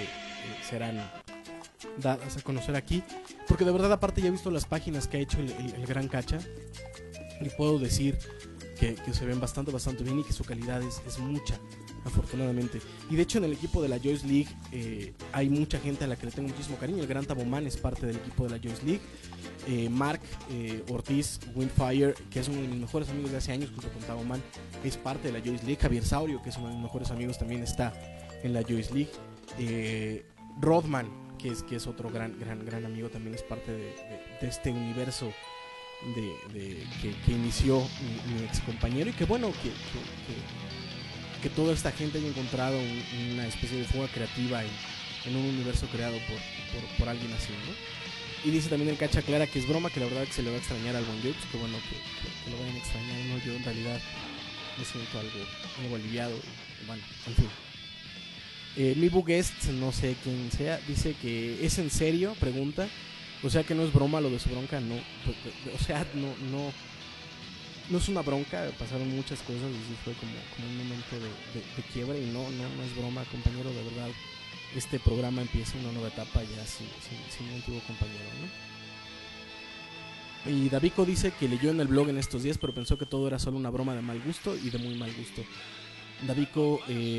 C: dadas a conocer aquí, porque de verdad, aparte, ya he visto las páginas que ha hecho el gran Cacha y puedo decir que se ven bastante bien y que su calidad es mucha, afortunadamente. Y de hecho, en el equipo de la Joyce League hay mucha gente a la que le tengo muchísimo cariño. El gran Taboman es parte del equipo de la Joyce League. Mark Ortiz Windfire, que es uno de mis mejores amigos de hace años, junto con Taboman, es parte de la Joyce League. Javier Saurio, que es uno de mis mejores amigos, también está en la Joyce League. Rodman, que es otro gran amigo, también es parte de este universo que inició mi ex compañero, y que bueno, que toda esta gente haya encontrado una especie de fuga creativa en un universo creado por alguien así, ¿no? Y dice también el Cacha Clara que es broma, que la verdad que se le va a extrañar al buen Jokes, que bueno, que lo vayan a extrañar, ¿no? Yo en realidad me siento algo aliviado, bueno, en fin. Mi Guest, no sé quién sea, dice que es en serio, pregunta, o sea que no es broma lo de su bronca, no, o sea, no es una bronca, pasaron muchas cosas y sí fue como un momento de quiebre, y no es broma, compañero, de verdad, este programa empieza una nueva etapa ya sin un antiguo compañero, ¿no? Y Davico dice que leyó en el blog en estos días, pero pensó que todo era solo una broma de mal gusto y de muy mal gusto. Davico,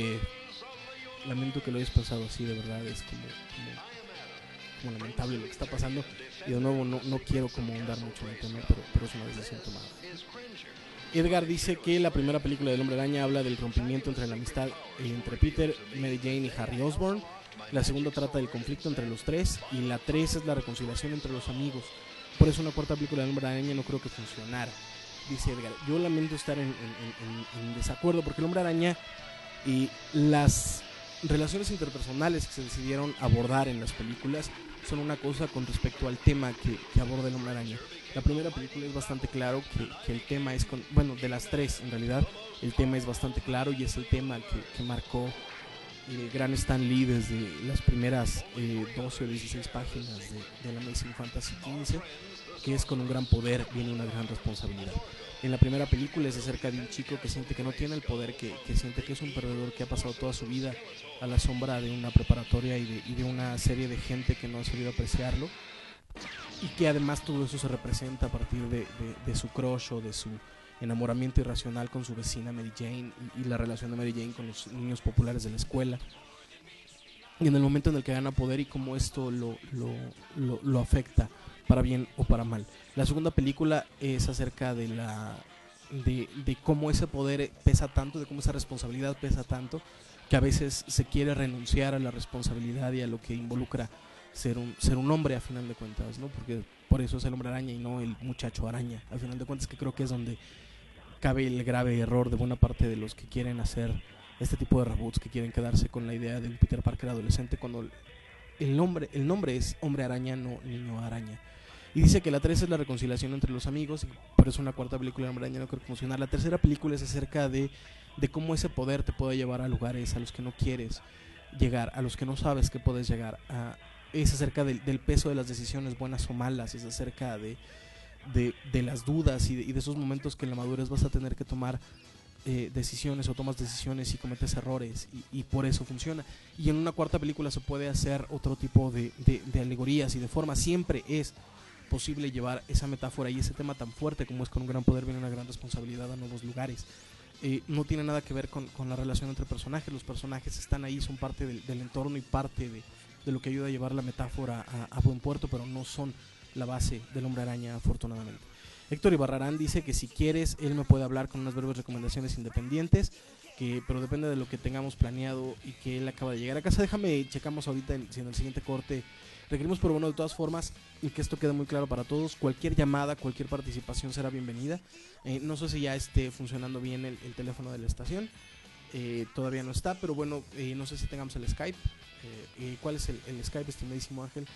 C: lamento que lo hayas pensado así, de verdad, es como lamentable lo que está pasando, y de nuevo no quiero como ahondar mucho en el tema, pero es una decisión tomada. Edgar dice que la primera película del Hombre Araña habla del rompimiento entre la amistad entre Peter, Mary Jane y Harry Osborn. La segunda trata del conflicto entre los tres, y la 3 es la reconciliación entre los amigos. Por eso una cuarta película del Hombre Araña no creo que funcionara, dice Edgar. Yo lamento estar en desacuerdo, porque el Hombre Araña y las relaciones interpersonales que se decidieron abordar en las películas son una cosa con respecto al tema que aborda el Hombre Araña. La primera película es bastante claro que el tema es, de las 3 en realidad, el tema es bastante claro, y es el tema que marcó el gran Stan Lee desde las primeras 12 o 16 páginas de la Amazing Fantasy XV, que es: con un gran poder viene una gran responsabilidad. En la primera película es acerca de un chico que siente que no tiene el poder, que siente que es un perdedor, que ha pasado toda su vida a la sombra de una preparatoria y de una serie de gente que no ha sabido apreciarlo, y que además todo eso se representa a partir de su crush o de su enamoramiento irracional con su vecina Mary Jane, y la relación de Mary Jane con los niños populares de la escuela, y en el momento en el que gana poder y cómo esto lo afecta para bien o para mal. La segunda película es acerca de cómo ese poder pesa tanto, de cómo esa responsabilidad pesa tanto, que a veces se quiere renunciar a la responsabilidad y a lo que involucra ser un hombre, a final de cuentas, ¿no? Porque por eso es el Hombre Araña y no el muchacho araña, a final de cuentas, que creo que es donde cabe el grave error de buena parte de los que quieren hacer este tipo de reboots, que quieren quedarse con la idea del Peter Parker adolescente, cuando el nombre es Hombre Araña, no Niño Araña. Y dice que la 3 es la reconciliación entre los amigos, y por eso una cuarta película de Hombre Araña no creo que funcione. La tercera película es acerca de cómo ese poder te puede llevar a lugares a los que no quieres llegar, a los que no sabes que puedes llegar. Es acerca del peso de las decisiones buenas o malas, es acerca de las dudas y de esos momentos que en la madurez vas a tener que tomar decisiones, o tomas decisiones y cometes errores, y por eso funciona. Y en una cuarta película se puede hacer otro tipo de alegorías y de formas. Siempre es posible llevar esa metáfora y ese tema tan fuerte como es: con un gran poder viene una gran responsabilidad, a nuevos lugares. No tiene nada que ver con la relación entre personajes. Los personajes están ahí, son parte del entorno y parte de lo que ayuda a llevar la metáfora a buen puerto, pero no son la base del Hombre Araña, afortunadamente. Héctor Ibarrarán dice que si quieres, él me puede hablar con unas breves recomendaciones independientes, pero depende de lo que tengamos planeado, y que él acaba de llegar a casa. Déjame, checamos ahorita si en el siguiente corte requerimos, pero bueno, de todas formas, y que esto quede muy claro para todos, cualquier llamada, cualquier participación será bienvenida. No sé si ya esté funcionando bien el teléfono de la estación, todavía no está, pero bueno, no sé si tengamos el Skype. ¿Cuál es el Skype, estimadísimo Ángel?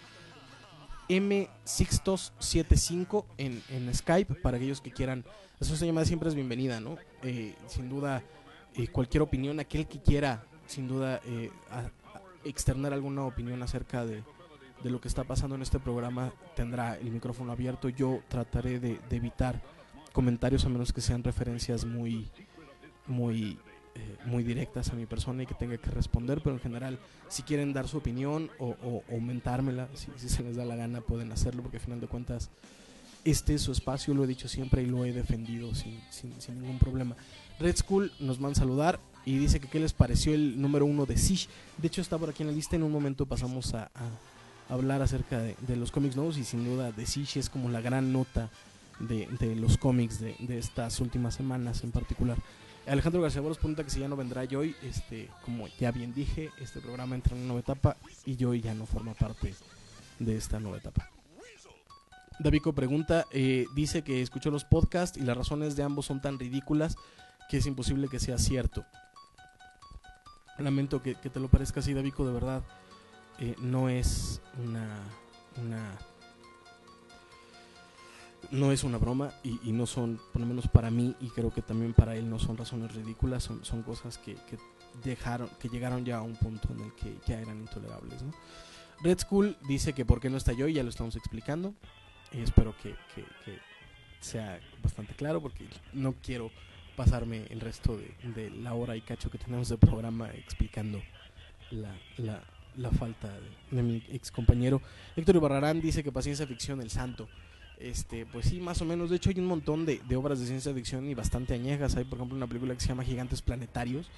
C: M Sixtos75 en Skype, para aquellos que quieran. Esa llamada siempre es bienvenida, ¿no? Sin duda, cualquier opinión, aquel que quiera, sin duda, externar alguna opinión acerca de lo que está pasando en este programa, tendrá el micrófono abierto. Yo trataré de evitar comentarios, a menos que sean referencias muy directas a mi persona y que tenga que responder, pero en general, si quieren dar su opinión o mentármela, si se les da la gana, pueden hacerlo, porque al final de cuentas este es su espacio, lo he dicho siempre y lo he defendido sin ningún problema. Red School nos van a saludar y dice que qué les pareció el número 1 de Siege. De hecho está por aquí en la lista. En un momento pasamos a hablar acerca de los Comics Nuevos, y sin duda de Siege es como la gran nota de los cómics de estas últimas semanas en particular. Alejandro García Boros pregunta que si ya no vendrá Joy. Como ya bien dije, este programa entra en una nueva etapa y Joy ya no forma parte de esta nueva etapa. Davico pregunta, dice que escuchó los podcasts y las razones de ambos son tan ridículas que es imposible que sea cierto. Lamento que te lo parezca así, Davico, de verdad. No es no es una broma y no son, por lo menos para mí y creo que también para él, no son razones ridículas, son cosas que llegaron ya a un punto en el que ya eran intolerables, ¿no? Red School dice que por qué no está yo, y ya lo estamos explicando. Espero que sea bastante claro, porque no quiero pasarme el resto de la hora y cacho que tenemos de programa explicando la falta de mi ex compañero. Héctor Ibarrarán dice que para ciencia ficción El Santo. Pues sí, más o menos. De hecho hay un montón de obras de ciencia ficción y bastante añejas. Hay por ejemplo una película que se llama Gigantes Planetarios,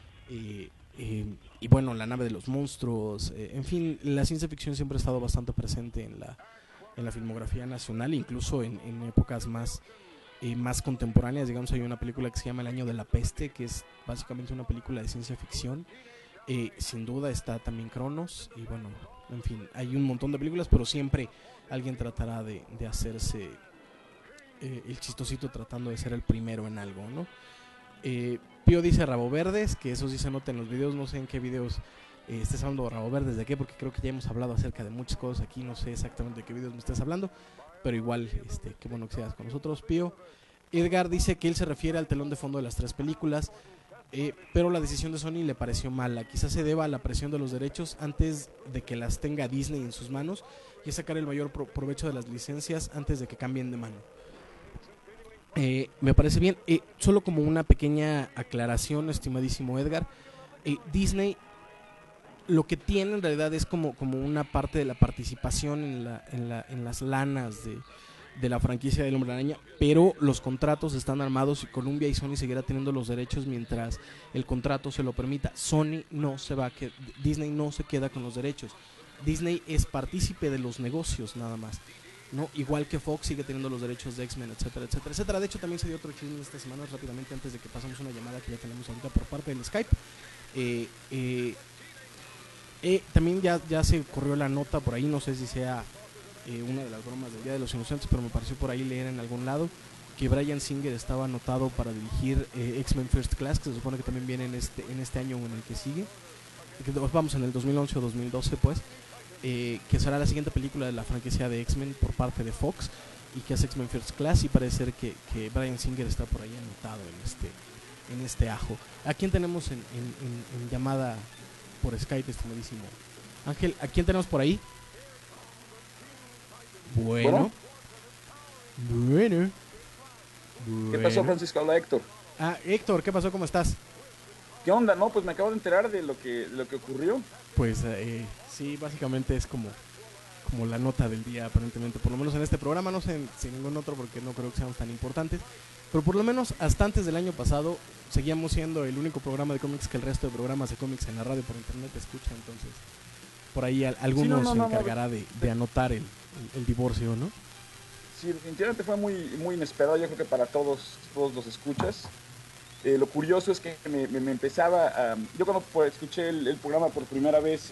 C: y bueno, La nave de los monstruos. En fin, la ciencia ficción siempre ha estado bastante presente en la filmografía nacional, incluso en épocas más contemporáneas. Digamos, hay una película que se llama El año de la peste, que es básicamente una película de ciencia ficción. Sin duda está también Cronos, y bueno, en fin, hay un montón de películas, pero siempre alguien tratará de hacerse el chistosito, tratando de ser el primero en algo, ¿no? Pío dice Rabo Verdes, que eso sí se nota en los videos. No sé en qué videos estés hablando de Rabo Verdes, de qué, porque creo que ya hemos hablado acerca de muchas cosas aquí. No sé exactamente de qué videos me estés hablando, pero igual, qué bueno que seas con nosotros, Pío. Edgar dice que él se refiere al telón de fondo de las 3 películas, pero la decisión de Sony le pareció mala. Quizás se deba a la presión de los derechos antes de que las tenga Disney en sus manos, y sacar el mayor provecho de las licencias antes de que cambien de mano. Me parece bien. Solo como una pequeña aclaración, estimadísimo Edgar, Disney lo que tiene en realidad es como una parte de la participación en las lanas de la franquicia del Hombre Araña, pero los contratos están armados y Columbia y Sony seguirá teniendo los derechos mientras el contrato se lo permita. Sony no se va, Disney no se queda con los derechos. Disney es partícipe de los negocios nada más, ¿no? Igual que Fox sigue teniendo los derechos de X-Men, etcétera, etcétera, etcétera. De hecho, también se dio otro chisme esta semana, rápidamente, antes de que pasamos una llamada que ya tenemos ahorita por parte del Skype. También ya se corrió la nota por ahí, no sé si sea una de las bromas del Día de los Inocentes, pero me pareció por ahí leer en algún lado que Bryan Singer estaba anotado para dirigir X-Men First Class, que se supone que también viene en este año en el que sigue, vamos, en el 2011 o 2012 pues, que será la siguiente película de la franquicia de X-Men por parte de Fox, y que es X-Men First Class, y parece ser que Bryan Singer está por ahí anotado en este ajo. ¿A quién tenemos en llamada por Skype, estimadísimo Ángel? ¿A quién tenemos por ahí? Bueno.
E: ¿Qué pasó, Francisco? Hola, Héctor.
C: Héctor, ¿qué pasó? ¿Cómo estás?
E: ¿Qué onda? No, pues me acabo de enterar de lo que ocurrió.
C: Pues sí, básicamente es como la nota del día, aparentemente, por lo menos en este programa. No sé si ningún otro, porque no creo que seamos tan importantes, pero por lo menos hasta antes del año pasado seguíamos siendo el único programa de cómics que el resto de programas de cómics en la radio por internet escucha. Entonces por ahí alguno se encargará de anotar el divorcio, ¿no?
E: Sí, definitivamente fue muy inesperado, yo creo que para todos los escuchas. Lo curioso es que me empezaba a... Yo cuando escuché el programa por primera vez,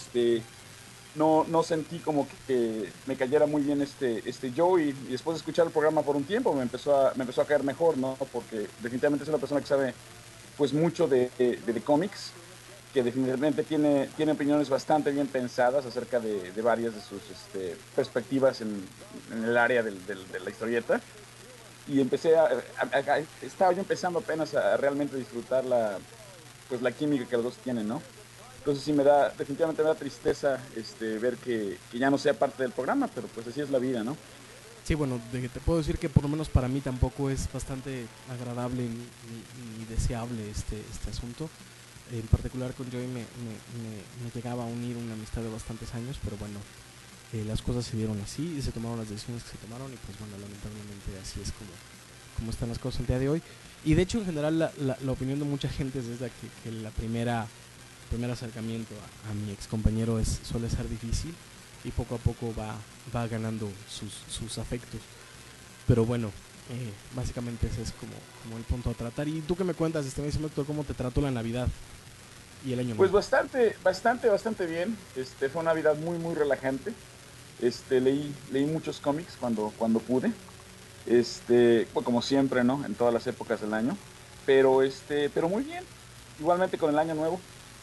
E: no sentí como que me cayera muy bien Joe, y después de escuchar el programa por un tiempo me empezó a caer mejor, ¿no? Porque definitivamente es una persona que sabe pues mucho de cómics, que definitivamente tiene opiniones bastante bien pensadas acerca de varias de sus perspectivas en el área de la historieta. Y estaba yo empezando apenas a realmente disfrutar la química que los dos tienen, ¿no? Entonces sí definitivamente me da tristeza ver que ya no sea parte del programa, pero pues así es la vida, ¿no?
C: Sí, bueno, te puedo decir que por lo menos para mí tampoco es bastante agradable ni deseable este asunto. En particular con Joey me llegaba a unir una amistad de bastantes años, pero bueno, las cosas se dieron así y se tomaron las decisiones que se tomaron, y pues bueno, lamentablemente así es como están las cosas el día de hoy. Y de hecho, en general, la opinión de mucha gente es desde que el primer acercamiento a mi ex compañero suele ser difícil, y poco a poco va ganando sus afectos. Pero bueno, Básicamente ese es como el punto a tratar. ¿Y tú qué me cuentas, estimadísimo Héctor, cómo te trató la Navidad y el año
E: Pues
C: nuevo?
E: bastante bien. Fue una Navidad muy, muy relajante. Leí muchos cómics cuando pude. Pues como siempre, ¿no? En todas las épocas del año. Pero muy bien. Igualmente con el año nuevo.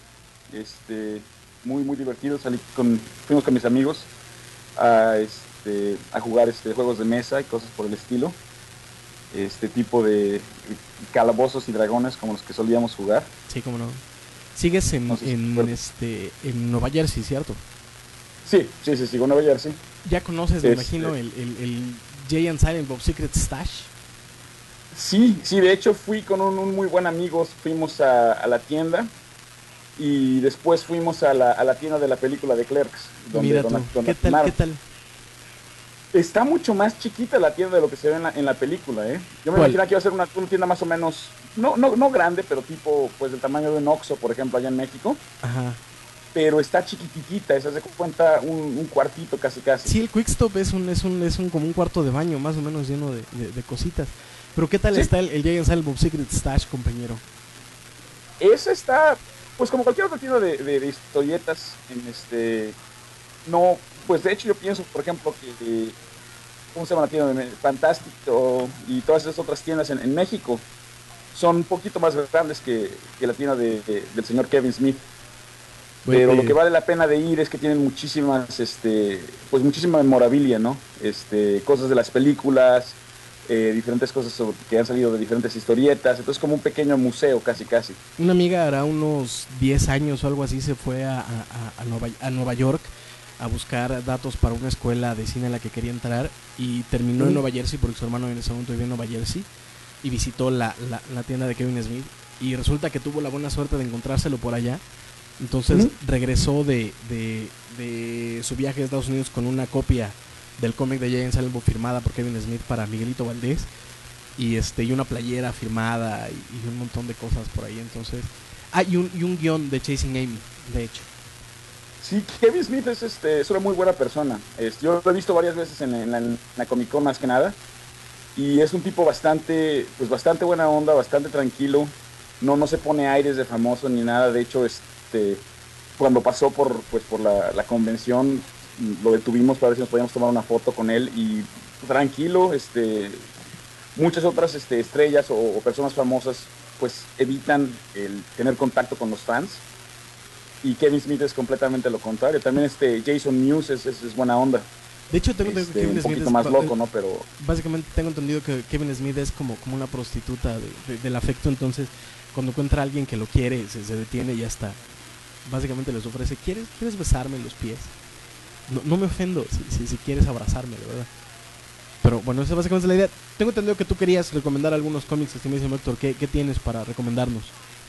E: Muy, muy divertido. Fuimos con mis amigos a jugar juegos de mesa y cosas por el estilo. Tipo de calabozos y dragones como los que solíamos jugar.
C: Sí, cómo no. Sigues
E: No sé si te acuerdas.
C: en Nueva Jersey, ¿cierto?
E: Sí, con Nueva Jersey.
C: Ya conoces, me imagino, el Jay and Silent Bob Secret Stash.
E: Sí, de hecho fui con un muy buen amigo, fuimos a la tienda y después fuimos a la tienda de la película de Clerks,
C: Mira tú,
E: donde
C: ¿qué tal?
E: filmaron.
C: ¿Qué tal?
E: Está mucho más chiquita la tienda de lo que se ve en la película, ¿eh? Yo me
C: ¿Cuál?
E: imaginaba que iba a ser una tienda más o menos, no grande, pero tipo, pues del tamaño de un Oxxo, por ejemplo, allá en México.
C: Ajá.
E: Pero está chiquititita, esa se cuenta un cuartito casi.
C: Sí, el Quickstop es como un cuarto de baño, más o menos lleno de cositas. Pero ¿qué tal
E: Sí,
C: está el Jay and Silent Bob Secret Stash, compañero?
E: esa está, pues como cualquier otra tienda de historietas, no, pues de hecho yo pienso, por ejemplo, que, ¿cómo se llama la tienda? Fantástico y todas esas otras tiendas en México son un poquito más grandes que la tienda del señor Kevin Smith. Pero lo que vale la pena de ir es que tienen pues muchísima memorabilia, ¿no? Cosas de las películas, diferentes cosas que han salido de diferentes historietas, entonces como un pequeño museo casi.
C: Una amiga hará unos 10 años o algo así se fue a Nueva York a buscar datos para una escuela de cine a la que quería entrar y terminó en Nueva Jersey porque su hermano en ese momento vivía en Nueva Jersey y visitó la tienda de Kevin Smith y resulta que tuvo la buena suerte de encontrárselo por allá. Entonces regresó de su viaje a Estados Unidos con una copia del cómic de Jay and Silent Bob firmada por Kevin Smith para Miguelito Valdés y una playera firmada y un montón de cosas por ahí. Entonces, y un guión de Chasing Amy, de hecho.
E: Sí, Kevin Smith es una muy buena persona. Yo lo he visto varias veces en la Comic Con más que nada y es un tipo bastante buena onda, bastante tranquilo. No se pone aires de famoso ni nada. De hecho, cuando pasó por la convención, lo detuvimos para ver si nos podíamos tomar una foto con él y tranquilo. Muchas otras estrellas o personas famosas pues evitan el tener contacto con los fans y Kevin Smith es completamente lo contrario. También Jason Mewes es buena onda.
C: De hecho, tengo entendido que Kevin
E: un
C: Smith
E: poquito más loco, ¿no? Pero
C: básicamente tengo entendido que Kevin Smith es como una prostituta del afecto. Entonces, cuando encuentra a alguien que lo quiere, se detiene y ya está. Básicamente les ofrece, ¿quieres besarme en los pies? No me ofendo si quieres abrazarme, de verdad. Pero bueno, esa básicamente es la idea. Tengo entendido que tú querías recomendar algunos cómics, estimadísimo Héctor. ¿Qué tienes para recomendarnos?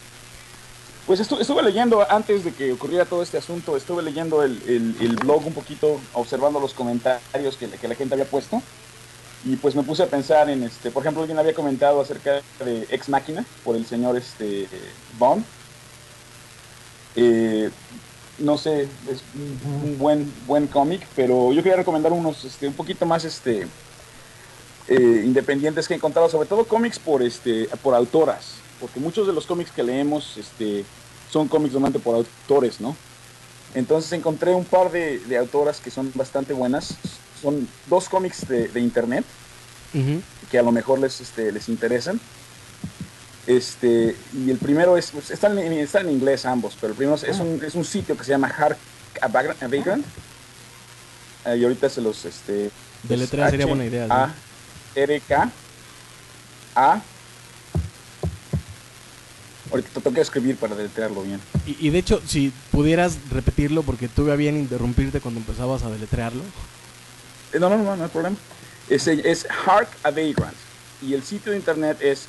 E: pues estuve leyendo, antes de que ocurriera todo este asunto, estuve leyendo el blog un poquito, observando los comentarios que la gente había puesto. Y pues me puse a pensar en, por ejemplo, alguien había comentado acerca de Ex Machina, por el señor Bond. No sé, es un buen cómic, pero yo quería recomendar unos un poquito más independientes que he encontrado, sobre todo cómics por autoras, porque muchos de los cómics que leemos son cómics normalmente por autores, ¿no? Entonces encontré un par de autoras que son bastante buenas. Son dos cómics de internet que a lo mejor les interesan. Y el primero están en inglés ambos, pero el primero es un sitio que se llama Hark a Vagrant. Y ahorita se los
C: deletrear sería buena idea, ¿sí?
E: A ahorita te tengo que escribir para deletrearlo bien.
C: Y de hecho, si pudieras repetirlo, porque tuve a bien interrumpirte cuando empezabas a deletrearlo.
E: No hay problema. Es Hark a Vagrant y el sitio de internet es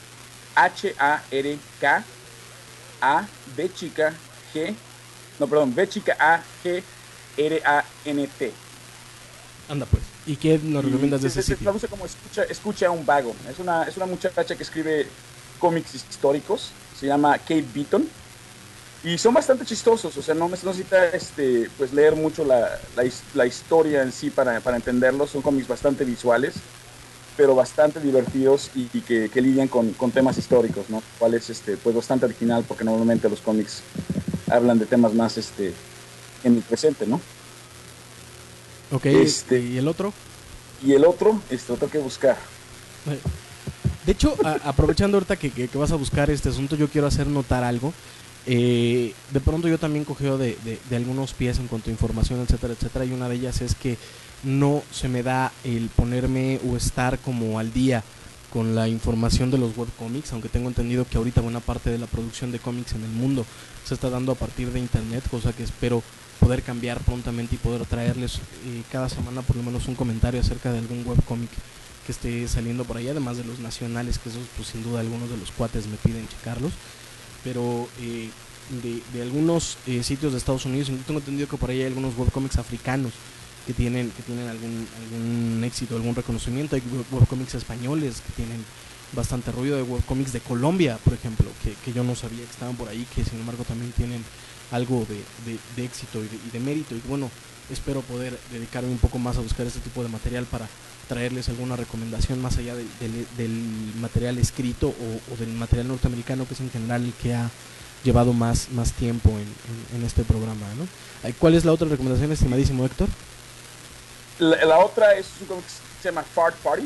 E: VAGRANT.
C: Anda pues. ¿Y qué nos recomiendas de ese
E: Se
C: sitio?
E: traduce como escucha a un vago. Es una muchacha que escribe cómics históricos. Se llama Kate Beaton. Y son bastante chistosos. O sea, no necesita pues leer mucho la historia en sí para entenderlos. Son cómics bastante visuales. pero bastante divertidos y que lidian con temas históricos, ¿no? Cual es pues bastante original, porque normalmente los cómics hablan de temas más en el presente, ¿no?
C: Ok, ¿y el otro?
E: Y el otro, lo tengo que buscar.
C: De hecho, aprovechando ahorita que vas a buscar este asunto, yo quiero hacer notar algo. De pronto yo también cogeo de algunos pies en cuanto a información, etcétera, etcétera, y una de ellas es que no se me da el ponerme o estar como al día con la información de los webcomics, aunque tengo entendido que ahorita buena parte de la producción de cómics en el mundo se está dando a partir de internet, cosa que espero poder cambiar prontamente y poder traerles cada semana por lo menos un comentario acerca de algún webcomic que esté saliendo por ahí, además de los nacionales, que esos pues sin duda algunos de los cuates me piden checarlos, pero de algunos sitios de Estados Unidos, tengo entendido que por ahí hay algunos webcomics africanos que tienen algún éxito, algún reconocimiento. Hay webcomics españoles que tienen bastante ruido, de webcomics de Colombia, por ejemplo, que yo no sabía que estaban por ahí, que sin embargo también tienen algo de éxito y de mérito. Y bueno, espero poder dedicarme un poco más a buscar este tipo de material para traerles alguna recomendación más allá del material escrito o del material norteamericano, que es en general el que ha llevado más tiempo en este programa, ¿no? ¿Cuál es la otra recomendación, estimadísimo Héctor?
E: La otra es un cómic que se llama Fart Party,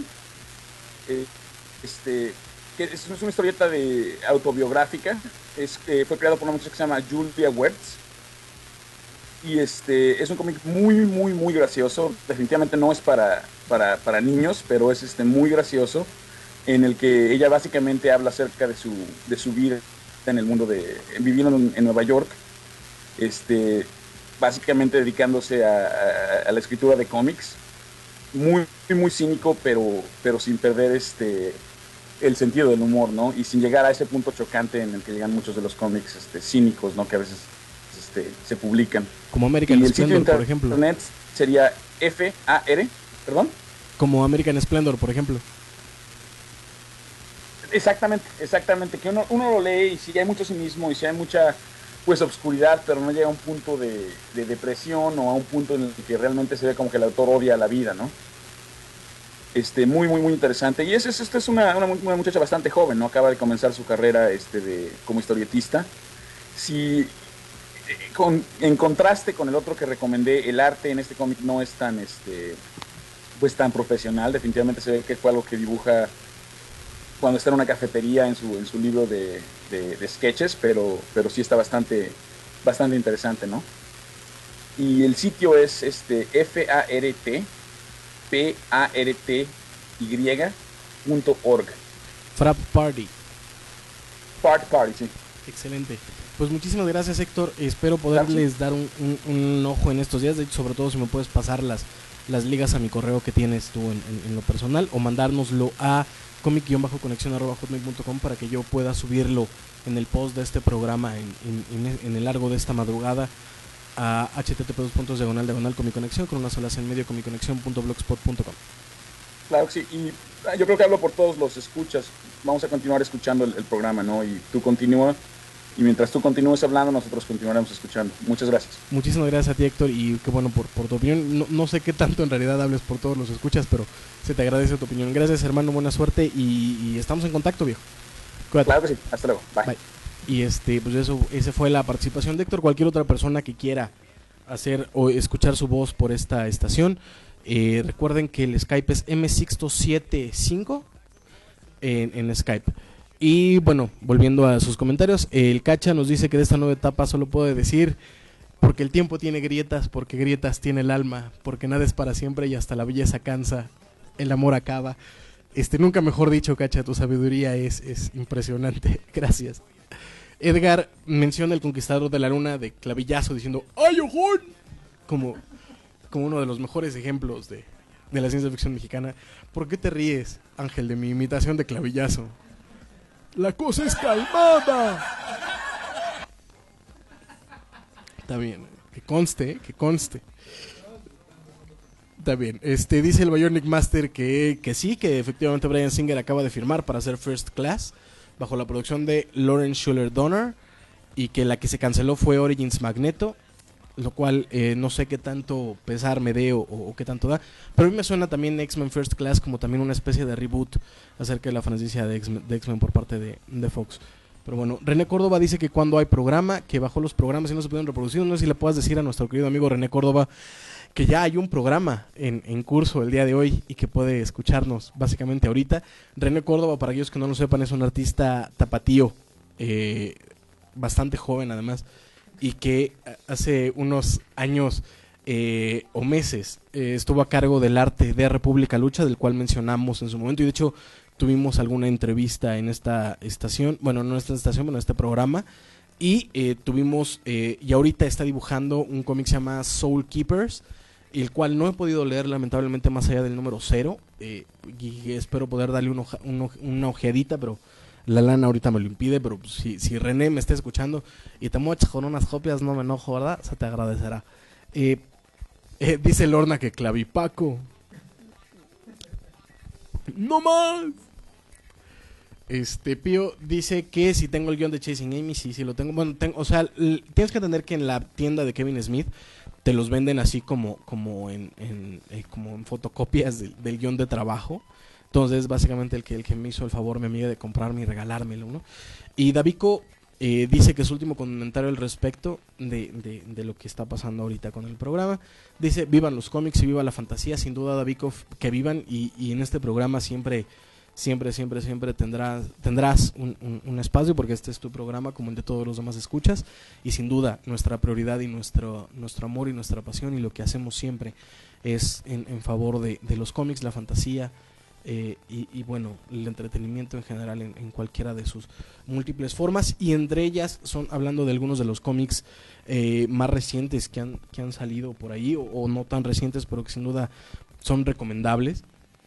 E: que es una historieta autobiográfica. Fue creado por una muchacha que se llama Julia Wertz, y es un cómic muy gracioso. Definitivamente no es para niños, pero es muy gracioso, en el que ella básicamente habla acerca de su vida en el mundo viviendo en Nueva York, básicamente dedicándose a la escritura de cómics, muy cínico, pero sin perder el sentido del humor, ¿no? Y sin llegar a ese punto chocante en el que llegan muchos de los cómics cínicos, ¿no? Que a veces se publican.
C: Como American Splendor, por ejemplo.
E: Internet sería FAR, ¿perdón?
C: Como American Splendor, por ejemplo.
E: Exactamente, que uno lo lee y sí hay mucho cinismo y sí hay mucha pues obscuridad, pero no llega a un punto de depresión o a un punto en el que realmente se ve como que el autor odia la vida, ¿no? Muy interesante. Y esta es una muchacha bastante joven, ¿no? Acaba de comenzar su carrera como historietista. Si en contraste con el otro que recomendé, el arte en este cómic no es tan tan profesional. Definitivamente se ve que fue algo que dibuja cuando está en una cafetería en su libro de sketches, pero sí está bastante interesante, ¿no? Y el sitio es fartparty.org.
C: Frap Party.
E: Fart Party, sí.
C: Excelente. Pues muchísimas gracias, Héctor. Espero poderles dar un ojo en estos días. De hecho, sobre todo si me puedes pasar las ligas a mi correo que tienes tú en lo personal, o mandárnoslo a comic-conexion@hotmail.com para que yo pueda subirlo en el post de este programa en el largo de esta madrugada a http://comiconexion con una sola C en medio, comiconexion.blogspot.com.
E: Claro que sí, y yo creo que hablo por todos los escuchas. Vamos a continuar escuchando el programa, ¿no? Y tú continúa, y mientras tú continúes hablando, nosotros continuaremos escuchando. Muchas gracias.
C: Muchísimas gracias a ti, Héctor, y qué bueno por tu opinión. No sé qué tanto en realidad hables por todos los escuchas, pero se te agradece tu opinión. Gracias, hermano, buena suerte, y estamos en contacto, viejo. Cuídate.
E: Claro que sí, hasta luego, bye.
C: Y pues esa fue la participación de Héctor. Cualquier otra persona que quiera hacer o escuchar su voz por esta estación, recuerden que el Skype es M675 en Skype. Y bueno, volviendo a sus comentarios, el Cacha nos dice que de esta nueva etapa solo puede decir: porque el tiempo tiene grietas, porque grietas tiene el alma, porque nada es para siempre y hasta la belleza cansa, el amor acaba. Nunca mejor dicho, Cacha, tu sabiduría es impresionante. Gracias. Edgar menciona El Conquistador de la Luna de Clavillazo diciendo ¡ay, ojón! Como uno de los mejores ejemplos de la ciencia ficción mexicana. ¿Por qué te ríes, Ángel, de mi imitación de Clavillazo? La cosa es calmada. Está bien, que conste. Está bien. Dice el Bionic Master que sí, que efectivamente Bryan Singer acaba de firmar para hacer First Class bajo la producción de Lawrence Schuller Donner, y que la que se canceló fue Origins Magneto. lo cual no sé qué tanto pesar me dé o qué tanto da, pero a mí me suena también X-Men First Class como también una especie de reboot acerca de la franquicia de X-Men por parte de Fox. Pero bueno, René Córdoba dice que cuando hay programa, que bajó los programas y no se pueden reproducir. No sé si le puedas decir a nuestro querido amigo René Córdoba que ya hay un programa en curso el día de hoy y que puede escucharnos básicamente ahorita. René Córdoba, para aquellos que no lo sepan, es un artista tapatío, bastante joven además, y que hace unos años o meses estuvo a cargo del arte de República Lucha, del cual mencionamos en su momento, y de hecho tuvimos alguna entrevista en esta estación, bueno, no en esta estación, bueno, en este programa, y tuvimos, y ahorita está dibujando un cómic que se llama Soul Keepers, el cual no he podido leer lamentablemente más allá del número 0, y espero poder darle una ojeadita, pero la lana ahorita me lo impide. Pero si René me está escuchando y te mochas con unas copias, no me enojo, ¿verdad? Se te agradecerá. Dice Lorna que Clavipaco. ¡No más! Pío dice que si tengo el guión de Chasing Amy, sí lo tengo. Bueno, o sea, tienes que entender que en la tienda de Kevin Smith te los venden así como en fotocopias del guión de trabajo. Entonces, básicamente el que me hizo el favor, mi amiga, de comprarme y regalármelo, ¿no? Y Davico dice que su último comentario al respecto de lo que está pasando ahorita con el programa. Dice, vivan los cómics y viva la fantasía. Sin duda, Davico, que vivan, y en este programa siempre tendrás un espacio, porque este es tu programa como el de todos los demás escuchas, y sin duda nuestra prioridad y nuestro amor y nuestra pasión y lo que hacemos siempre es en favor de los cómics, la fantasía, y bueno, el entretenimiento en general en cualquiera de sus múltiples formas, y entre ellas son, hablando de algunos de los cómics más recientes que han salido por ahí, o no tan recientes, pero que sin duda son recomendables.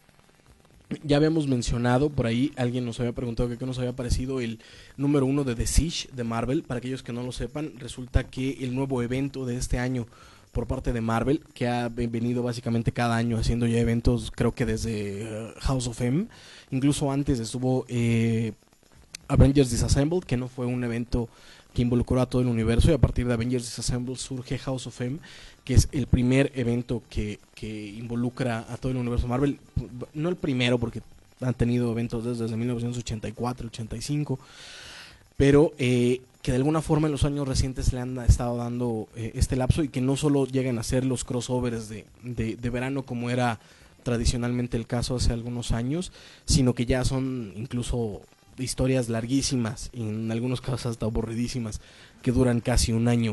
C: Ya habíamos mencionado por ahí, alguien nos había preguntado que qué nos había parecido el número 1 de The Siege de Marvel. Para aquellos que no lo sepan, resulta que el nuevo evento de este año por parte de Marvel, que ha venido básicamente cada año haciendo ya eventos, creo que desde House of M, incluso antes estuvo Avengers Disassembled, que no fue un evento que involucró a todo el universo, y a partir de Avengers Disassembled surge House of M, que es el primer evento que involucra a todo el universo Marvel. No el primero, porque han tenido eventos desde 1984, 85, pero que de alguna forma en los años recientes le han estado dando este lapso, y que no solo llegan a ser los crossovers de verano como era tradicionalmente el caso hace algunos años, sino que ya son incluso historias larguísimas, y en algunos casos hasta aburridísimas, que duran casi un año.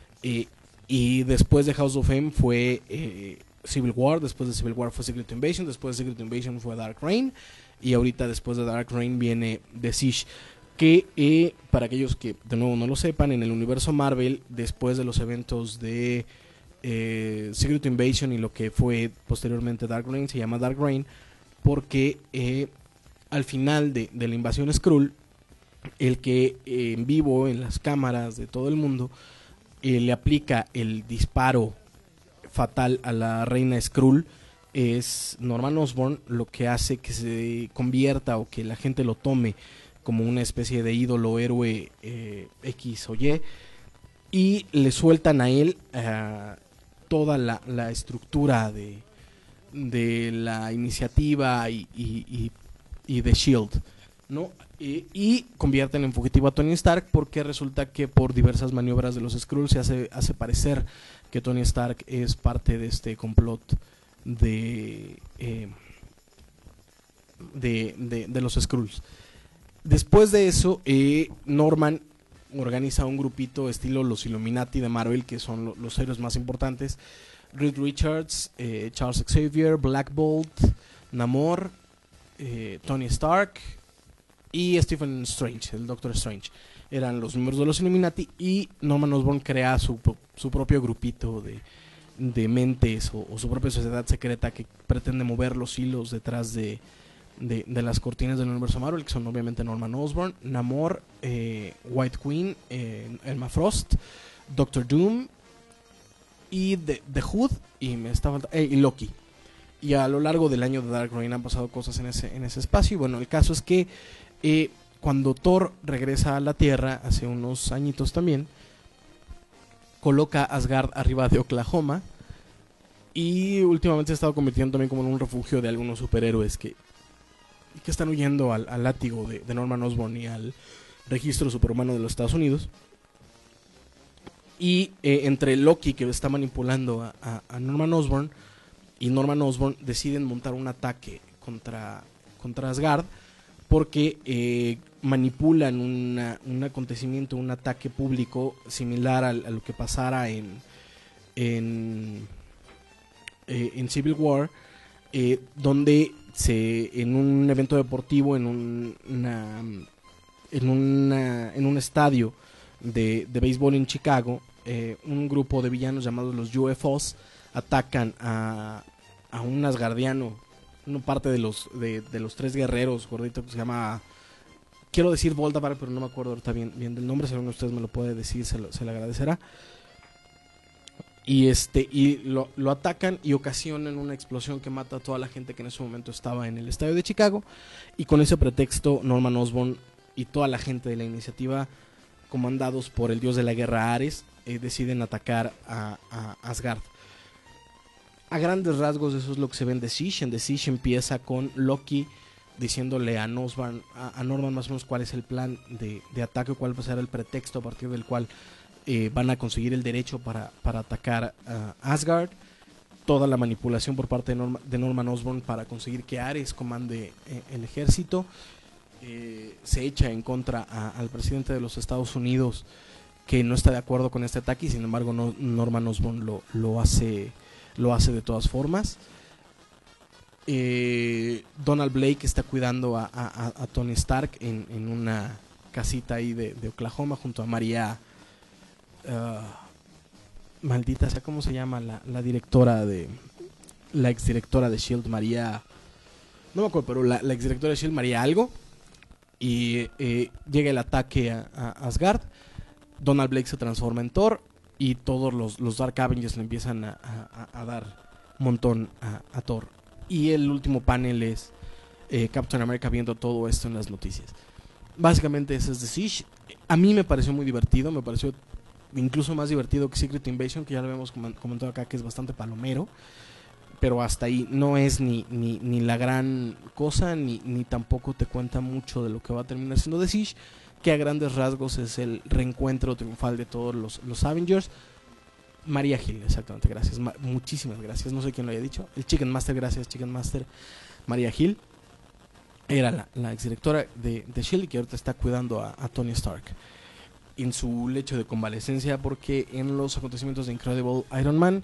C: Y después de House of M fue Civil War, después de Civil War fue Secret Invasion, después de Secret Invasion fue Dark Reign, y ahorita después de Dark Reign viene The Siege, que para aquellos que de nuevo no lo sepan, en el universo Marvel, después de los eventos de Secret Invasion y lo que fue posteriormente Dark Reign, se llama Dark Reign porque al final de la invasión Skrull, el que en vivo en las cámaras de todo el mundo le aplica el disparo fatal a la reina Skrull es Norman Osborn, lo que hace que se convierta o que la gente lo tome como una especie de ídolo, héroe X o y le sueltan a él toda la estructura de la iniciativa y de S.H.I.E.L.D., ¿no? Y convierten en fugitivo a Tony Stark, porque resulta que por diversas maniobras de los Skrulls se hace parecer que Tony Stark es parte de este complot de los Skrulls. Después de eso, Norman organiza un grupito estilo los Illuminati de Marvel, que son los héroes más importantes: Reed Richards, Charles Xavier, Black Bolt, Namor, Tony Stark y Stephen Strange, el Doctor Strange. Eran los miembros de los Illuminati, y Norman Osborn crea su propio grupito de mentes o su propia sociedad secreta que pretende mover los hilos detrás de las cortinas del universo Marvel, que son obviamente Norman Osborn, Namor, White Queen, Emma Frost, Doctor Doom y The Hood y Loki. Y a lo largo del año de Dark Reign han pasado cosas en ese espacio. Y bueno, el caso es que cuando Thor regresa a la Tierra hace unos añitos también, coloca a Asgard arriba de Oklahoma. Y últimamente se ha estado convirtiendo también como en un refugio de algunos superhéroes que están huyendo al látigo de Norman Osborn y al registro superhumano de los Estados Unidos. Y entre Loki, que está manipulando a Norman Osborn, y Norman Osborn deciden montar un ataque contra Asgard, porque manipulan un acontecimiento, un ataque público similar a lo que pasara en Civil War, donde en un evento deportivo, en un estadio de béisbol en Chicago, un grupo de villanos llamados los UFOs atacan a un asgardiano, una parte de los tres guerreros, gordito, que se llama, quiero decir Voldemort, pero no me acuerdo ahorita bien del nombre. Si alguno de ustedes me lo puede decir, se le agradecerá. Y lo atacan y ocasionan una explosión que mata a toda la gente que en ese momento estaba en el estadio de Chicago. Y con ese pretexto, Norman Osborn y toda la gente de la iniciativa, comandados por el dios de la guerra Ares, deciden atacar a Asgard. A grandes rasgos eso es lo que se ve en The Siege. En The Siege empieza con Loki diciéndole a Norman más o menos cuál es el plan de ataque, cuál va a ser el pretexto a partir del cual van a conseguir el derecho para atacar a Asgard. Toda la manipulación por parte de Norman Osborn para conseguir que Ares comande el ejército. Se echa en contra al presidente de los Estados Unidos, que no está de acuerdo con este ataque, y sin embargo Norman Osborn lo hace de todas formas. Donald Blake está cuidando a Tony Stark en una casita ahí de Oklahoma junto a María, maldita sea, ¿cómo se llama? La directora la exdirectora de S.H.I.E.L.D., María, no me acuerdo, pero la exdirectora de S.H.I.E.L.D., María algo. Y llega el ataque a Asgard. Donald Blake se transforma en Thor y todos los Dark Avengers le empiezan a dar un montón a Thor. Y el último panel es Captain America viendo todo esto en las noticias. Básicamente ese es The Siege. A mí me pareció muy divertido, me pareció incluso más divertido que Secret Invasion, que ya lo habíamos comentado acá, que es bastante palomero. Pero hasta ahí no es ni la gran cosa, ni tampoco te cuenta mucho de lo que va a terminar siendo The Siege, que a grandes rasgos es el reencuentro triunfal de todos los Avengers. Maria Hill, exactamente, gracias, muchísimas gracias, no sé quién lo haya dicho. El Chicken Master, gracias Chicken Master. Maria Hill era la exdirectora de S.H.I.E.L.D. que ahorita está cuidando a Tony Stark en su lecho de convalecencia, porque en los acontecimientos de Incredible Iron Man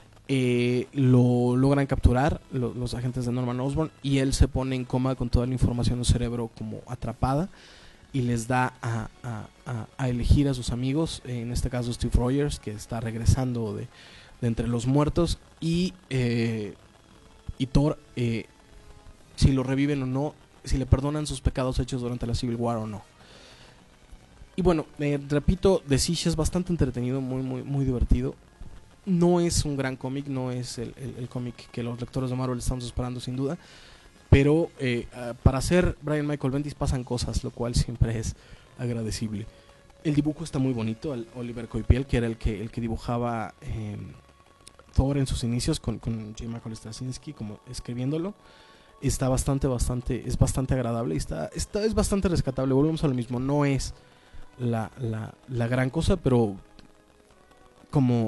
C: lo logran capturar los agentes de Norman Osborn, y él se pone en coma con toda la información del cerebro como atrapada, y les da a elegir a sus amigos, en este caso Steve Rogers, que está regresando de entre los muertos, y Thor, si lo reviven o no, si le perdonan sus pecados hechos durante la Civil War o no. Y bueno, repito, The Siege es bastante entretenido, muy, muy, muy divertido. No es un gran cómic, no es el cómic que los lectores de Marvel estamos esperando sin duda, pero para hacer Brian Michael Bendis pasan cosas, lo cual siempre es agradecible. El dibujo está muy bonito. Oliver Coipel, que era el que dibujaba Thor en sus inicios con J. Michael Straczynski como escribiéndolo, está es bastante agradable, es bastante rescatable. Volvemos a lo mismo, no es la gran cosa, pero como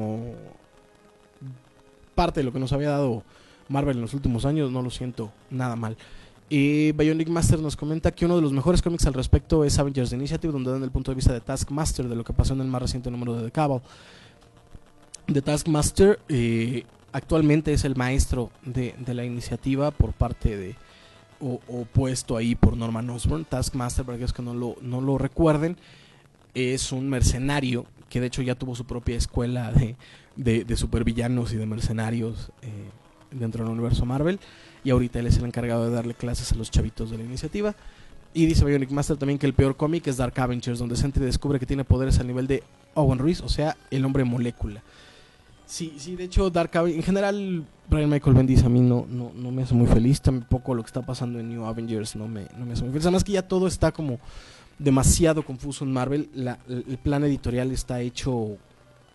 C: parte de lo que nos había dado Marvel en los últimos años, no lo siento nada mal. Bionic Master nos comenta que uno de los mejores cómics al respecto es Avengers Initiative, donde dan el punto de vista de Taskmaster de lo que pasó en el más reciente número de The Cabal. The Taskmaster actualmente es el maestro de la iniciativa por parte de o puesto ahí por Norman Osborn. Taskmaster, para aquellos que no lo recuerden, es un mercenario que de hecho ya tuvo su propia escuela de supervillanos y de mercenarios dentro del universo Marvel, y ahorita él es el encargado de darle clases a los chavitos de la iniciativa. Y dice Bionic Master también que el peor cómic es Dark Avengers, donde Sentry descubre que tiene poderes al nivel de Owen Reese, o sea, el hombre molécula. Sí, de hecho Dark Avengers, en general Brian Michael Bendis a mí no me hace muy feliz. Tampoco lo que está pasando en New Avengers no me hace muy feliz. Además que ya todo está como demasiado confuso en Marvel. El plan editorial está hecho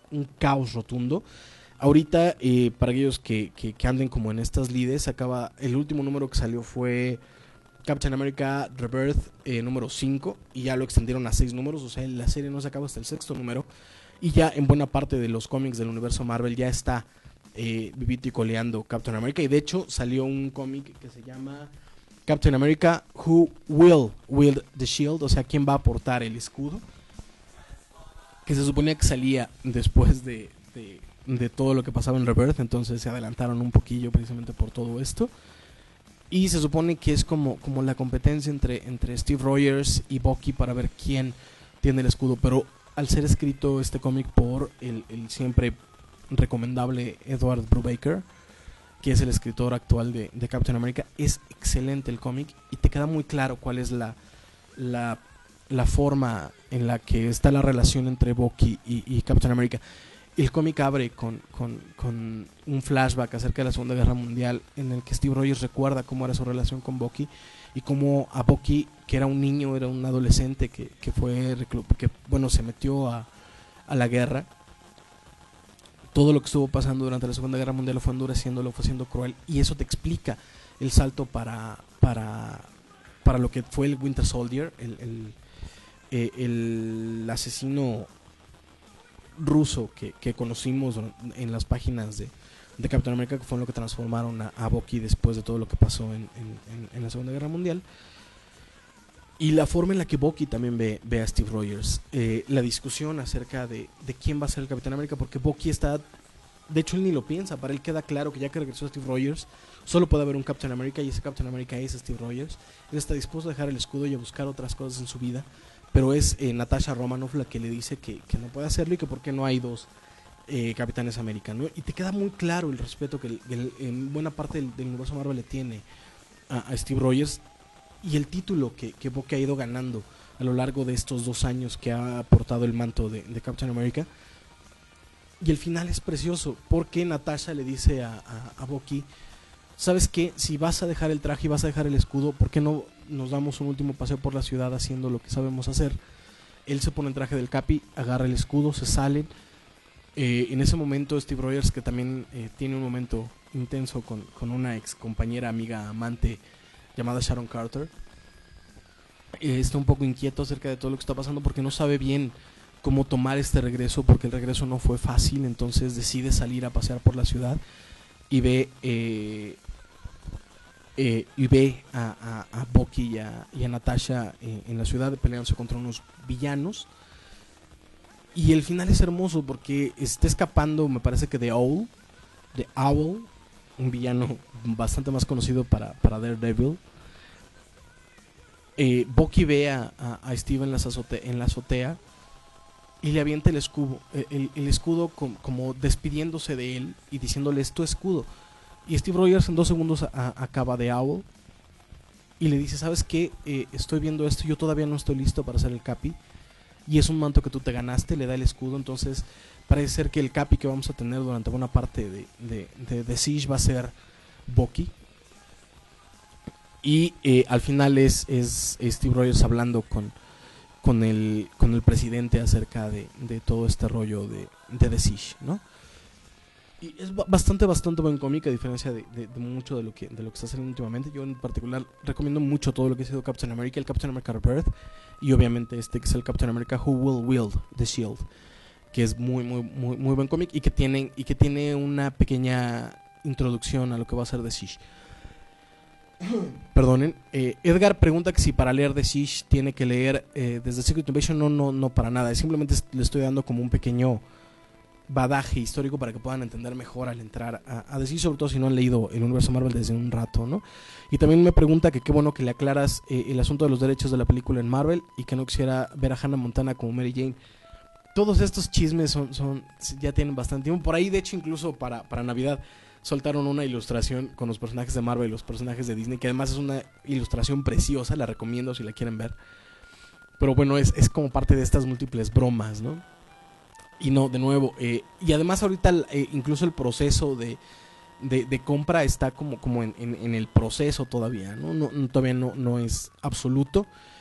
C: un caos rotundo. Ahorita, para aquellos que anden como en estas lides, el último número que salió fue Captain America Rebirth número 5, y ya lo extendieron a 6 números, o sea, la serie no se acaba hasta el 6º número, y ya en buena parte de los cómics del universo Marvel ya está vivito y coleando Captain America, y de hecho salió un cómic que se llama Captain America Who Will Wield the Shield, o sea, quién va a portar el escudo, que se suponía que salía después de todo lo que pasaba en Rebirth, entonces se adelantaron un poquillo precisamente por todo esto. Y se supone que es como la competencia entre Steve Rogers y Bucky para ver quién tiene el escudo. Pero al ser escrito este cómic por el siempre recomendable Edward Brubaker, que es el escritor actual de Captain America, es excelente el cómic y te queda muy claro cuál es la forma en la que está la relación entre Bucky y Captain America. El cómic abre con un flashback acerca de la Segunda Guerra Mundial, en el que Steve Rogers recuerda cómo era su relación con Bucky y cómo a Bucky, que era un niño, era un adolescente que se metió a la guerra. Todo lo que estuvo pasando durante la Segunda Guerra Mundial lo fue endureciendo, lo fue haciendo cruel, y eso te explica el salto para lo que fue el Winter Soldier, el asesino ruso que conocimos en las páginas de Captain America, que fue lo que transformaron a Bucky después de todo lo que pasó en la Segunda Guerra Mundial, y la forma en la que Bucky también ve a Steve Rogers, la discusión acerca de quién va a ser el Capitán América, porque Bucky está, de hecho él ni lo piensa, para él queda claro que ya que regresó Steve Rogers solo puede haber un Captain America, y ese Captain America es Steve Rogers. Él está dispuesto a dejar el escudo y a buscar otras cosas en su vida, pero es Natasha Romanoff la que le dice que no puede hacerlo y que por qué no hay dos Capitanes América, ¿no? Y te queda muy claro el respeto que en buena parte del universo Marvel le tiene a Steve Rogers, y el título que Bucky ha ido ganando a lo largo de estos 2 años que ha portado el manto de Captain America. Y el final es precioso, porque Natasha le dice a Bucky: ¿sabes qué? Si vas a dejar el traje y vas a dejar el escudo, ¿por qué no nos damos un último paseo por la ciudad haciendo lo que sabemos hacer? Él se pone el traje del Capi, agarra el escudo, se salen. En ese momento Steve Rogers, que también tiene un momento intenso con una ex compañera, amiga, amante llamada Sharon Carter, está un poco inquieto acerca de todo lo que está pasando, porque no sabe bien cómo tomar este regreso, porque el regreso no fue fácil. Entonces decide salir a pasear por la ciudad y ve a Bucky y a Natasha en la ciudad peleándose contra unos villanos. Y el final es hermoso porque está escapando, me parece que de Owl, un villano bastante más conocido para Daredevil. Bucky ve a Steve en la azotea y le avienta el escudo como despidiéndose de él y diciéndole: es tu escudo. Y Steve Rogers en 2 segundos acaba de Owl y le dice: ¿sabes qué? Estoy viendo esto, yo todavía no estoy listo para ser el Capi, y es un manto que tú te ganaste. Le da el escudo. Entonces parece ser que el Capi que vamos a tener durante buena parte de Siege va a ser Bucky. Y al final es Steve Rogers hablando con el presidente acerca de todo este rollo de The Siege, ¿no? Y es bastante buen cómic, a diferencia de mucho de lo que está saliendo últimamente. Yo en particular recomiendo mucho todo lo que ha sido Captain America, el Captain America Rebirth, y obviamente que es el Captain America Who Will Wield the Shield, que es muy buen cómic, y que tiene una pequeña introducción a lo que va a ser The Siege. Perdonen. Edgar pregunta que si para leer The Siege tiene que leer desde Secret Invasion. No para nada. Simplemente le estoy dando como un pequeño badaje histórico para que puedan entender mejor al entrar a The Siege, sobre todo si no han leído el universo Marvel desde un rato, ¿no? Y también me pregunta que qué bueno que le aclaras el asunto de los derechos de la película en Marvel, y que no quisiera ver a Hannah Montana como Mary Jane. Todos estos chismes ya tienen bastante tiempo. Por ahí, de hecho, incluso para Navidad soltaron una ilustración con los personajes de Marvel y los personajes de Disney, que además es una ilustración preciosa. La recomiendo si la quieren ver. Pero bueno, es como parte de estas múltiples bromas, ¿no? Y no, de nuevo, y además ahorita incluso el proceso de compra está como en el proceso todavía, ¿no? Todavía no es absoluto.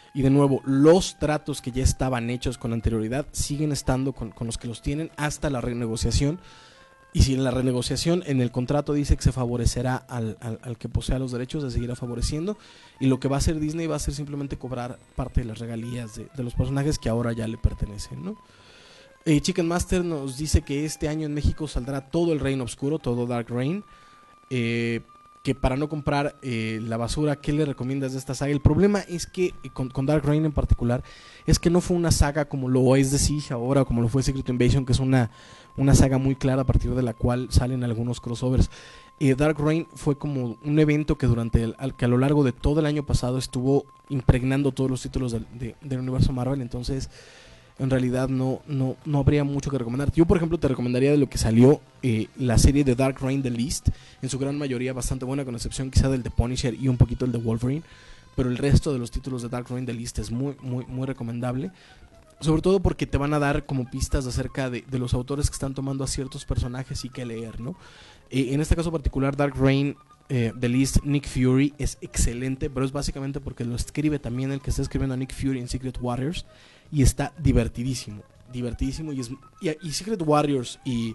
C: Y de nuevo, los tratos que ya estaban hechos con anterioridad siguen estando con los que los tienen hasta la renegociación. Y si en la renegociación, en el contrato dice que se favorecerá al que posea los derechos, se seguirá favoreciendo. Y lo que va a hacer Disney va a ser simplemente cobrar parte de las regalías de los personajes que ahora ya le pertenecen, ¿no? Chicken Master nos dice que este año en México saldrá todo el Reign Oscuro, todo Dark Reign. Que para no comprar la basura, ¿qué le recomiendas de esta saga? El problema es que con Dark Reign en particular es que no fue una saga como lo es The Siege ahora, como lo fue Secret Invasion, que es una saga muy clara a partir de la cual salen algunos crossovers. Dark Reign fue como un evento que que a lo largo de todo el año pasado estuvo impregnando todos los títulos del universo Marvel. Entonces en realidad no habría mucho que recomendar. Yo, por ejemplo, te recomendaría de lo que salió la serie de Dark Reign The List, en su gran mayoría bastante buena, con excepción quizá del de Punisher y un poquito el de Wolverine, pero el resto de los títulos de Dark Reign The List es muy, muy, muy recomendable, sobre todo porque te van a dar como pistas acerca de los autores que están tomando a ciertos personajes y qué leer, ¿no? En este caso particular, Dark Reign The List, Nick Fury es excelente, pero es básicamente porque lo escribe también el que está escribiendo a Nick Fury en Secret Warriors, y está divertidísimo y Secret Warriors y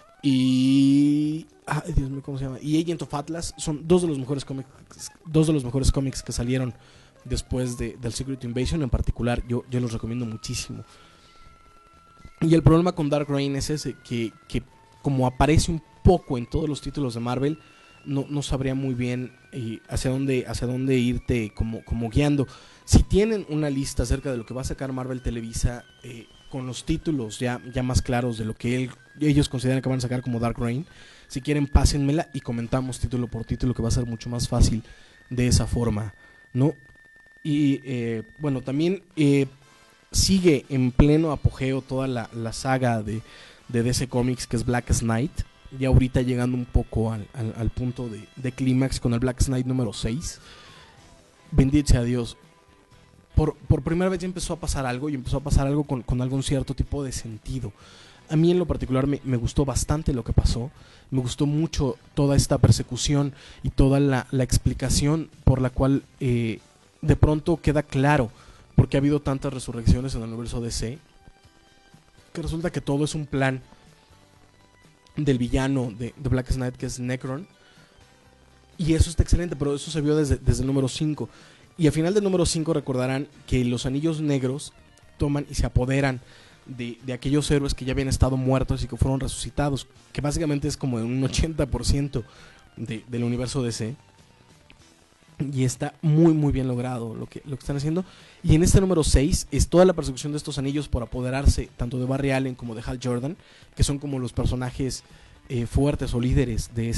C: Dios mío, ¿cómo se llama? Y Agent of Atlas son dos de los mejores cómics que salieron después del Secret Invasion. En particular yo los recomiendo muchísimo. Y el problema con Dark Reign es ese, que como aparece un poco en todos los títulos de Marvel, no sabría muy bien hacia dónde irte como guiando. Si tienen una lista acerca de lo que va a sacar Marvel Televisa, con los títulos ya más claros de lo que ellos consideran que van a sacar como Dark Reign, si quieren pásenmela y comentamos título por título, que va a ser mucho más fácil de esa forma, ¿no? Y bueno, también sigue en pleno apogeo toda la saga de DC Comics, que es Blackest Night, ya ahorita llegando un poco al punto de clímax con el Blackest Night número 6. Bendito sea Dios. Por primera vez ya empezó a pasar algo, con algún cierto tipo de sentido. A mí en lo particular me gustó bastante lo que pasó. Me gustó mucho toda esta persecución y toda la explicación por la cual de pronto queda claro por qué ha habido tantas resurrecciones en el universo DC, que resulta que todo es un plan del villano de Blackest Night, que es Necron. Y eso está excelente, pero eso se vio desde el número 5. Y al final del número 5 recordarán que los anillos negros toman y se apoderan de aquellos héroes que ya habían estado muertos y que fueron resucitados, que básicamente es como un 80% del universo DC. Y está muy muy bien logrado lo que están haciendo. Y en este número 6 es toda la persecución de estos anillos por apoderarse tanto de Barry Allen como de Hal Jordan, que son como los personajes fuertes o líderes de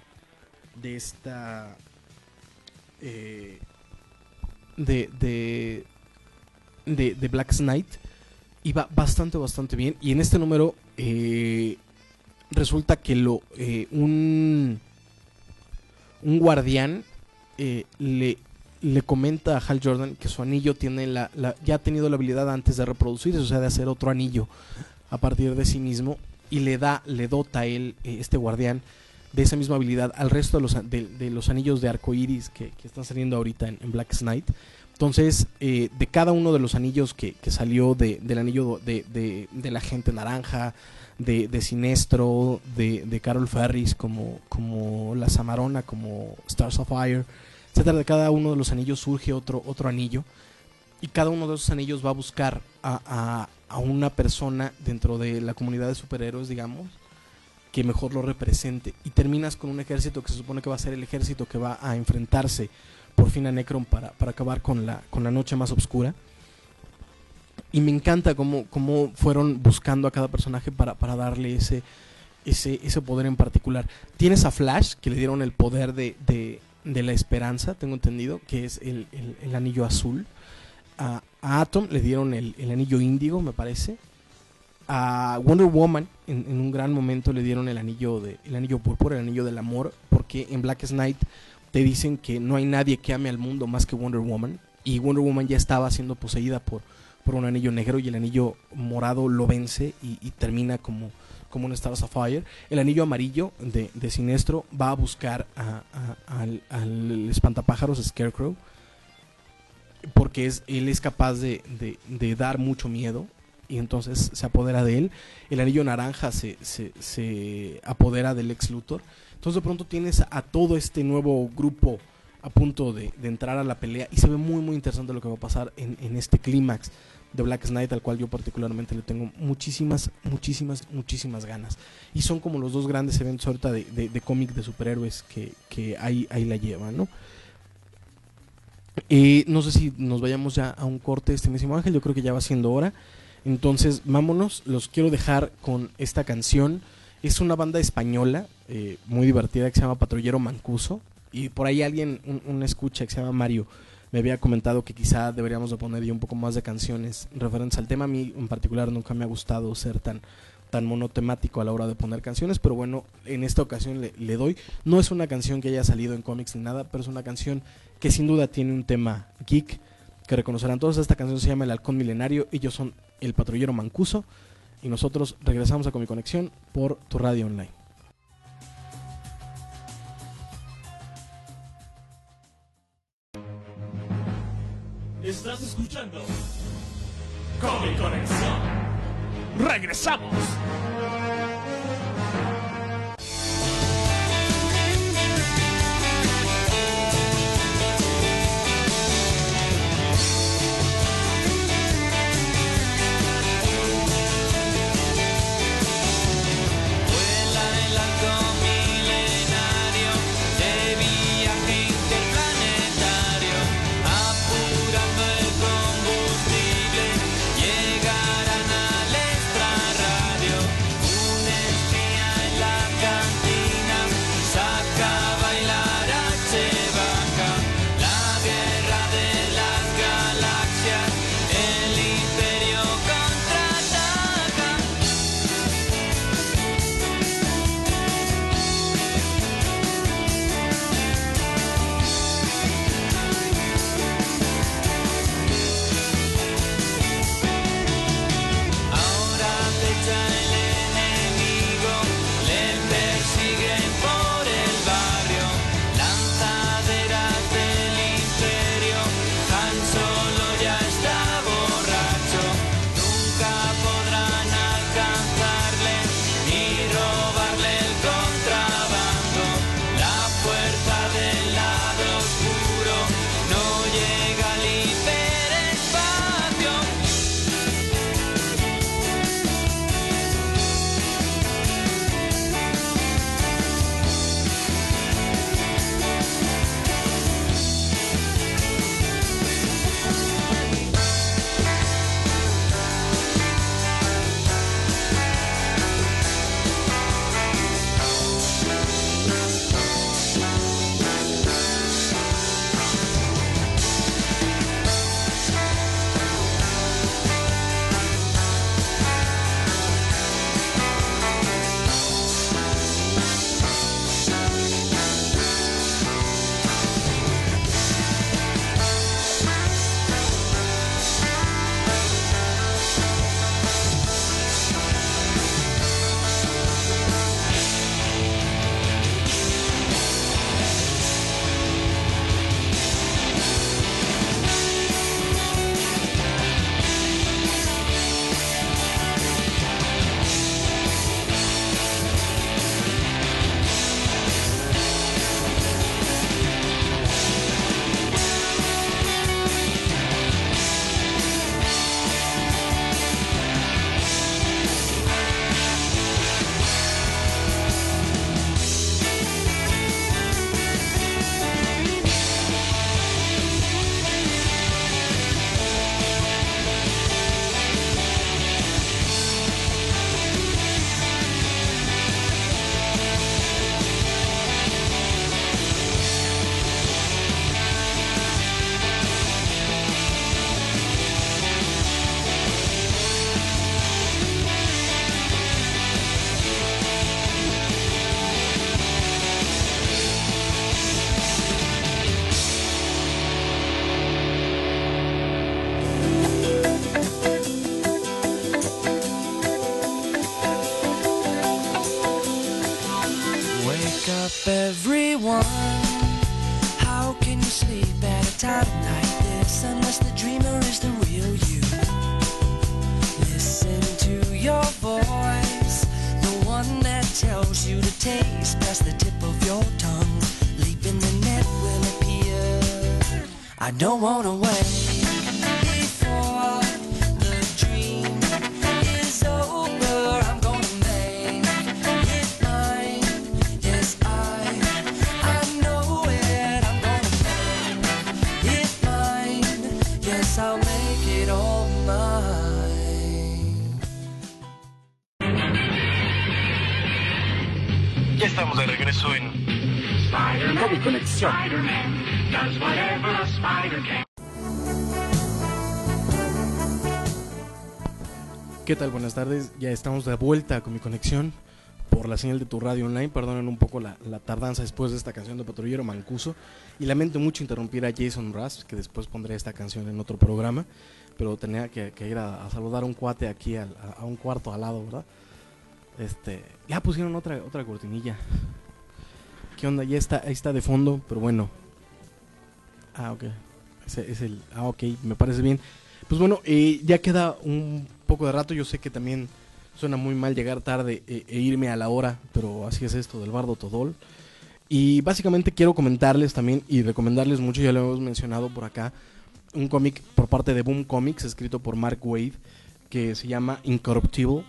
C: Blackest Night. Y va bastante bien. Y en este número resulta que un guardián le comenta a Hal Jordan que su anillo tiene ya ha tenido la habilidad antes de reproducirse, o sea, de hacer otro anillo a partir de sí mismo, y le dota a él, este guardián, de esa misma habilidad al resto de los anillos de arcoiris que están saliendo ahorita en Blackest Night. Entonces, de cada uno de los anillos que salió del anillo de la Gente Naranja, de Sinestro, de Carol Ferris, como la Samarona, como Stars of Fire, etcétera, de cada uno de los anillos surge otro anillo, y cada uno de esos anillos va a buscar a una persona dentro de la comunidad de superhéroes, digamos, que mejor lo represente, y terminas con un ejército que se supone que va a ser el ejército que va a enfrentarse por fin a Necron para acabar con la noche más oscura. Y me encanta cómo fueron buscando a cada personaje para darle ese poder en particular. Tienes a Flash, que le dieron el poder de la esperanza, tengo entendido, que es el anillo azul. A Atom le dieron el anillo índigo, me parece. A Wonder Woman en un gran momento le dieron el anillo púrpura, el anillo del amor, porque en Blackest Night te dicen que no hay nadie que ame al mundo más que Wonder Woman, y Wonder Woman ya estaba siendo poseída por un anillo negro, y el anillo morado lo vence y termina como un Stars of Fire. El anillo amarillo de Sinestro va a buscar al espantapájaros Scarecrow, porque él es capaz de dar mucho miedo y entonces se apodera de él. El Anillo Naranja se apodera del Lex Luthor. Entonces de pronto tienes a todo este nuevo grupo a punto de entrar a la pelea y se ve muy muy interesante lo que va a pasar en este clímax de Black Knight, al cual yo particularmente le tengo muchísimas ganas. Y son como los dos grandes eventos ahorita de cómic de superhéroes que ahí la llevan, ¿no? No sé si nos vayamos ya a un corte, estimísimo Ángel, yo creo que ya va siendo hora. Entonces vámonos, los quiero dejar con esta canción. Es una banda española muy divertida que se llama Patrullero Mancuso. Y por ahí alguien, un escucha que se llama Mario, me había comentado que quizá deberíamos de poner ya un poco más de canciones referentes al tema. A mí en particular nunca me ha gustado ser tan monotemático a la hora de poner canciones, pero bueno, en esta ocasión le doy. No es una canción que haya salido en cómics ni nada, pero es una canción que sin duda tiene un tema geek que reconocerán todos. Esta canción se llama El Halcón Milenario, ellos son el Patrullero Mancuso y nosotros regresamos a Comic Conexión por tu radio online.
F: Estás escuchando Comic Conexión. ¡Regresamos!
G: Everyone, how can you sleep at a time like this? else unless the dreamer is the real you. Listen to your voice, the one that tells you to taste past the tip of your tongue. Leap in the net will appear. I don't wanna wait before the dream is over. I'm gonna make it mine. Yes, I know it. I'm gonna make it mine. Yes, I'll make it all mine.
A: Ya estamos de regreso en
B: Comic Conexión.
C: ¿Qué tal? Buenas tardes, ya estamos de vuelta con mi conexión por la señal de tu radio online. Perdonen un poco la tardanza después de esta canción de Patrullero Mancuso, y lamento mucho interrumpir a Jason Mraz, que después pondré esta canción en otro programa, pero tenía que ir a saludar a un cuate aquí a un cuarto al lado, ¿verdad? Ya pusieron otra cortinilla. ¿Qué onda? Ya está, ahí está de fondo, pero bueno. Ok. Ok, me parece bien. Pues bueno, ya queda un poco de rato. Yo sé que también suena muy mal llegar tarde e irme a la hora, pero así es esto del Bardo Todol. Y básicamente quiero comentarles también y recomendarles mucho, ya lo hemos mencionado por acá, un cómic por parte de Boom Comics escrito por Mark Waid, que se llama Incorruptible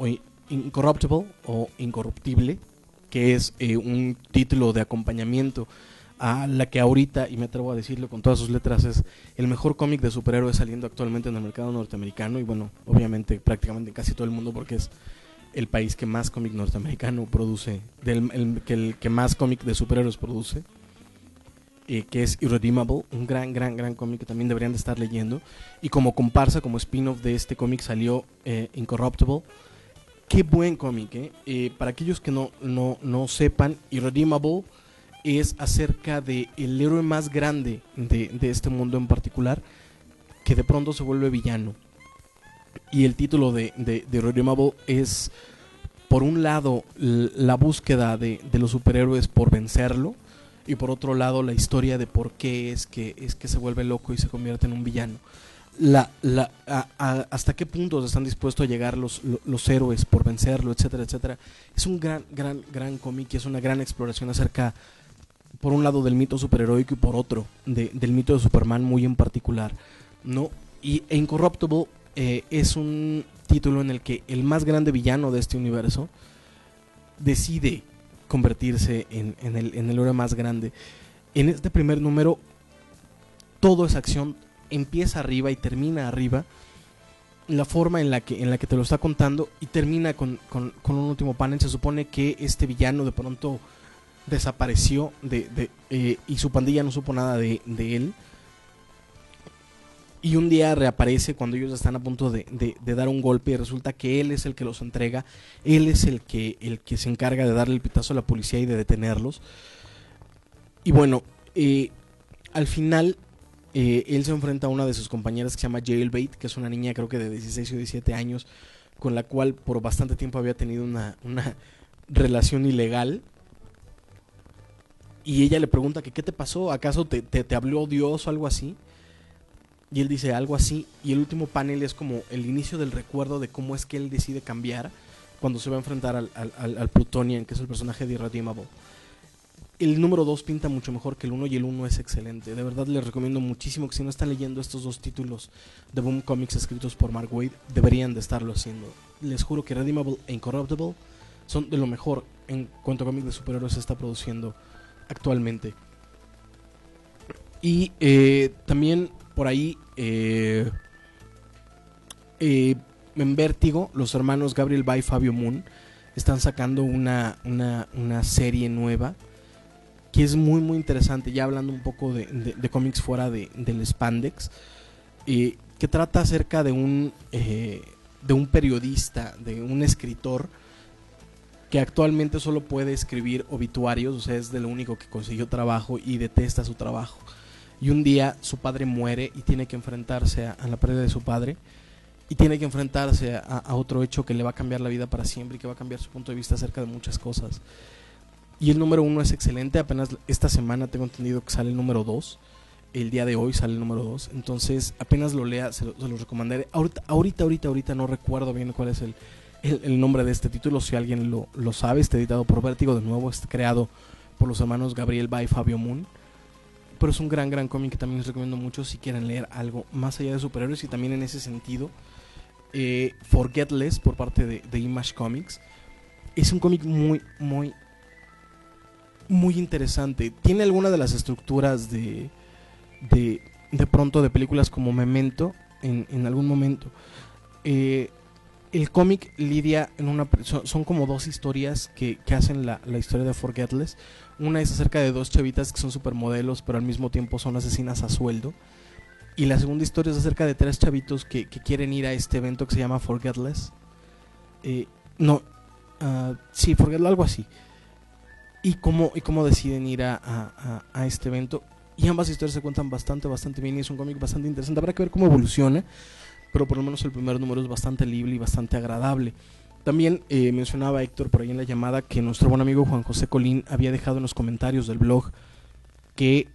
C: o Incorruptible, que es un título de acompañamiento a la que ahorita, y me atrevo a decirlo con todas sus letras, es el mejor cómic de superhéroes saliendo actualmente en el mercado norteamericano, y bueno, obviamente prácticamente en casi todo el mundo, porque es el país que más cómic norteamericano produce, el que más cómic de superhéroes produce, que es Irredeemable, un gran cómic que también deberían de estar leyendo. Y como comparsa, como spin-off de este cómic salió Incorruptible. Qué buen cómic, para aquellos que no sepan, Irredeemable es acerca de el héroe más grande de este mundo en particular, que de pronto se vuelve villano. Y el título de Irredeemable es, por un lado, la búsqueda de los superhéroes por vencerlo, y por otro lado la historia de por qué es que se vuelve loco y se convierte en un villano. Hasta qué puntos están dispuestos a llegar los héroes por vencerlo, etcétera, etcétera. Es un gran cómic, y es una gran exploración acerca, por un lado, del mito superheroico, y por otro del mito de Superman muy en particular, ¿no? Y Incorruptible es un título en el que el más grande villano de este universo decide convertirse en el héroe más grande. En este primer número todo es acción, empieza arriba y termina arriba. La forma en la que te lo está contando, y termina con un último panel. Se supone que este villano de pronto desapareció y su pandilla no supo nada de él, y un día reaparece cuando ellos están a punto de dar un golpe, y resulta que él es el que los entrega. Él es el que se encarga de darle el pitazo a la policía y de detenerlos. Y bueno, al final él se enfrenta a una de sus compañeras que se llama Jailbait, que es una niña creo que de 16 o 17 años, con la cual por bastante tiempo había tenido una relación ilegal. Y ella le pregunta que qué te pasó, ¿acaso te habló Dios o algo así? Y él dice algo así, y el último panel es como el inicio del recuerdo de cómo es que él decide cambiar cuando se va a enfrentar al Plutonian, que es el personaje de Irredeemable. El número 2 pinta mucho mejor que el 1, y el 1 es excelente. De verdad les recomiendo muchísimo que si no están leyendo estos dos títulos de Boom Comics escritos por Mark Waid, deberían de estarlo haciendo. Les juro que Irredeemable e Incorruptible son de lo mejor en cuanto a cómic de superhéroes se está produciendo actualmente. Y también por ahí en Vértigo, los hermanos Gabriel Ba y Fabio Moon están sacando una serie nueva que es muy interesante, ya hablando un poco de cómics fuera del spandex, que trata acerca de un periodista, de un escritor que actualmente solo puede escribir obituarios, o sea, es de lo único que consiguió trabajo y detesta su trabajo. Y un día su padre muere y tiene que enfrentarse a la pérdida de su padre, y tiene que enfrentarse a otro hecho que le va a cambiar la vida para siempre y que va a cambiar su punto de vista acerca de muchas cosas. Y el número 1 es excelente. Apenas esta semana tengo entendido que sale el número 2. el día de hoy, sale el número 2. Entonces, apenas lo lea, se lo recomendaré. Ahorita no recuerdo bien cuál es el nombre de este título. Si alguien lo sabe, está editado por Vértigo, de nuevo, está creado por los hermanos Gabriel Ba y Fabio Moon. Pero es un gran cómic que también les recomiendo mucho si quieren leer algo más allá de superhéroes. Y también en ese sentido, Forgetless, por parte de Image Comics, es un cómic muy interesante. Tiene alguna de las estructuras de pronto de películas como Memento en algún momento. El cómic lidia son como dos historias que hacen la historia de Forgetless. Una es acerca de dos chavitas que son supermodelos, pero al mismo tiempo son asesinas a sueldo. Y la segunda historia es acerca de tres chavitos que quieren ir a este evento que se llama Forgetless. Forgetless, algo así. Y cómo deciden ir a este evento. Y ambas historias se cuentan bastante bien, y es un cómic bastante interesante. Habrá que ver cómo evoluciona, pero por lo menos el primer número es bastante libre y bastante agradable. También mencionaba Héctor por ahí en la llamada que nuestro buen amigo Juan José Colín había dejado en los comentarios del blog que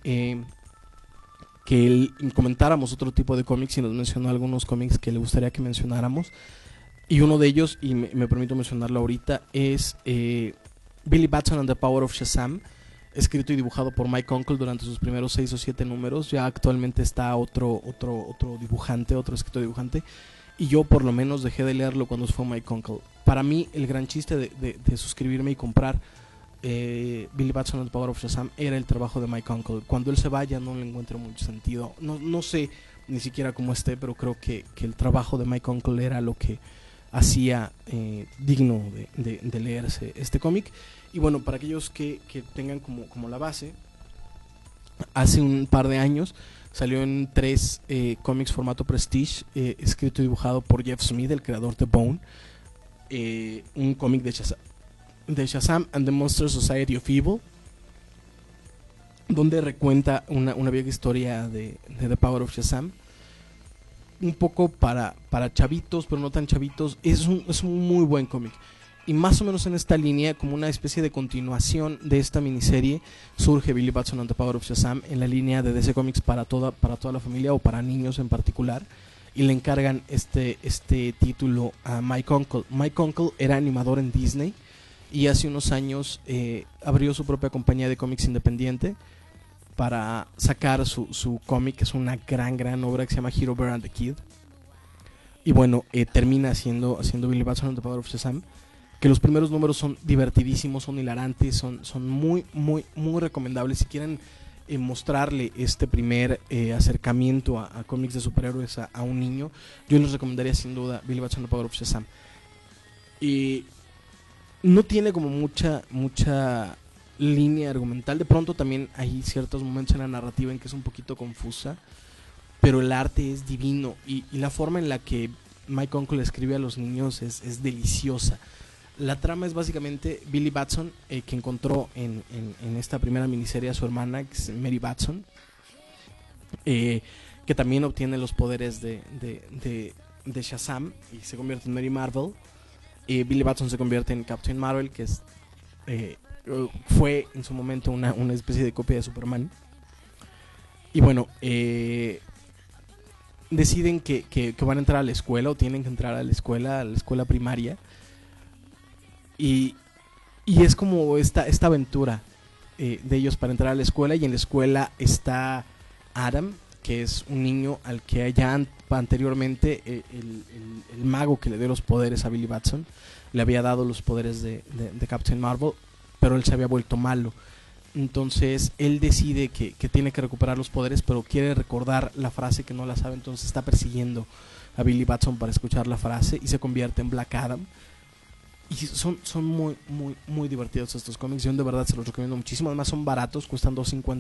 C: él comentáramos otro tipo de cómics, y nos mencionó algunos cómics que le gustaría que mencionáramos. Y uno de ellos, y me permito mencionarlo ahorita, es Billy Batson and the Power of Shazam, escrito y dibujado por Mike Uncle durante sus primeros 6 o 7 números. Ya actualmente está otro dibujante, otro escritor dibujante, y yo por lo menos dejé de leerlo cuando fue Mike Uncle. Para mí el gran chiste de suscribirme y comprar Billy Batson and the Power of Shazam era el trabajo de Mike Uncle. Cuando él se vaya no le encuentro mucho sentido, no sé ni siquiera cómo esté, pero creo que el trabajo de Mike Uncle era lo que hacía digno de leerse este cómic. Y bueno, para aquellos que tengan como la base, hace un par de años salió en 3 cómics formato Prestige, escrito y dibujado por Jeff Smith, el creador de Bone, un cómic de Shazam and the Monster Society of Evil, donde recuenta una vieja historia de The Power of Shazam, un poco para chavitos, pero no tan chavitos. Es un muy buen cómic. Y más o menos en esta línea, como una especie de continuación de esta miniserie, surge Billy Batson and the Power of Shazam en la línea de DC Comics para toda la familia, o para niños en particular, y le encargan este título a Mike Uncle. Mike Uncle era animador en Disney y hace unos años abrió su propia compañía de cómics independiente para sacar su cómic, que es una gran obra, que se llama Hero Bear and the Kid. Y bueno, termina haciendo Billy Batson and the Power of Shazam, que los primeros números son divertidísimos, son hilarantes, son muy recomendables. Si quieren mostrarle este primer acercamiento a cómics de superhéroes a un niño, yo les recomendaría sin duda Billy Batson and the Power of Shazam. Y no tiene como mucha línea argumental. De pronto también hay ciertos momentos en la narrativa en que es un poquito confusa, pero el arte es divino, y la forma en la que Mike Uncle escribe a los niños es deliciosa. La trama es básicamente Billy Batson, que encontró en esta primera miniserie a su hermana, que es Mary Batson, que también obtiene los poderes de Shazam y se convierte en Mary Marvel. Billy Batson se convierte en Captain Marvel, que fue en su momento una especie de copia de Superman. Y bueno, deciden que van a entrar a la escuela, o tienen que entrar a la escuela primaria. Y es como esta aventura de ellos para entrar a la escuela. Y en la escuela está Adam, que es un niño al que ya anteriormente el mago que le dio los poderes a Billy Batson le había dado los poderes de Captain Marvel, pero él se había vuelto malo. Entonces él decide que tiene que recuperar los poderes, pero quiere recordar la frase, que no la sabe. Entonces está persiguiendo a Billy Batson para escuchar la frase, y se convierte en Black Adam. Y son muy divertidos estos cómics. Yo de verdad se los recomiendo muchísimo. Además son baratos, cuestan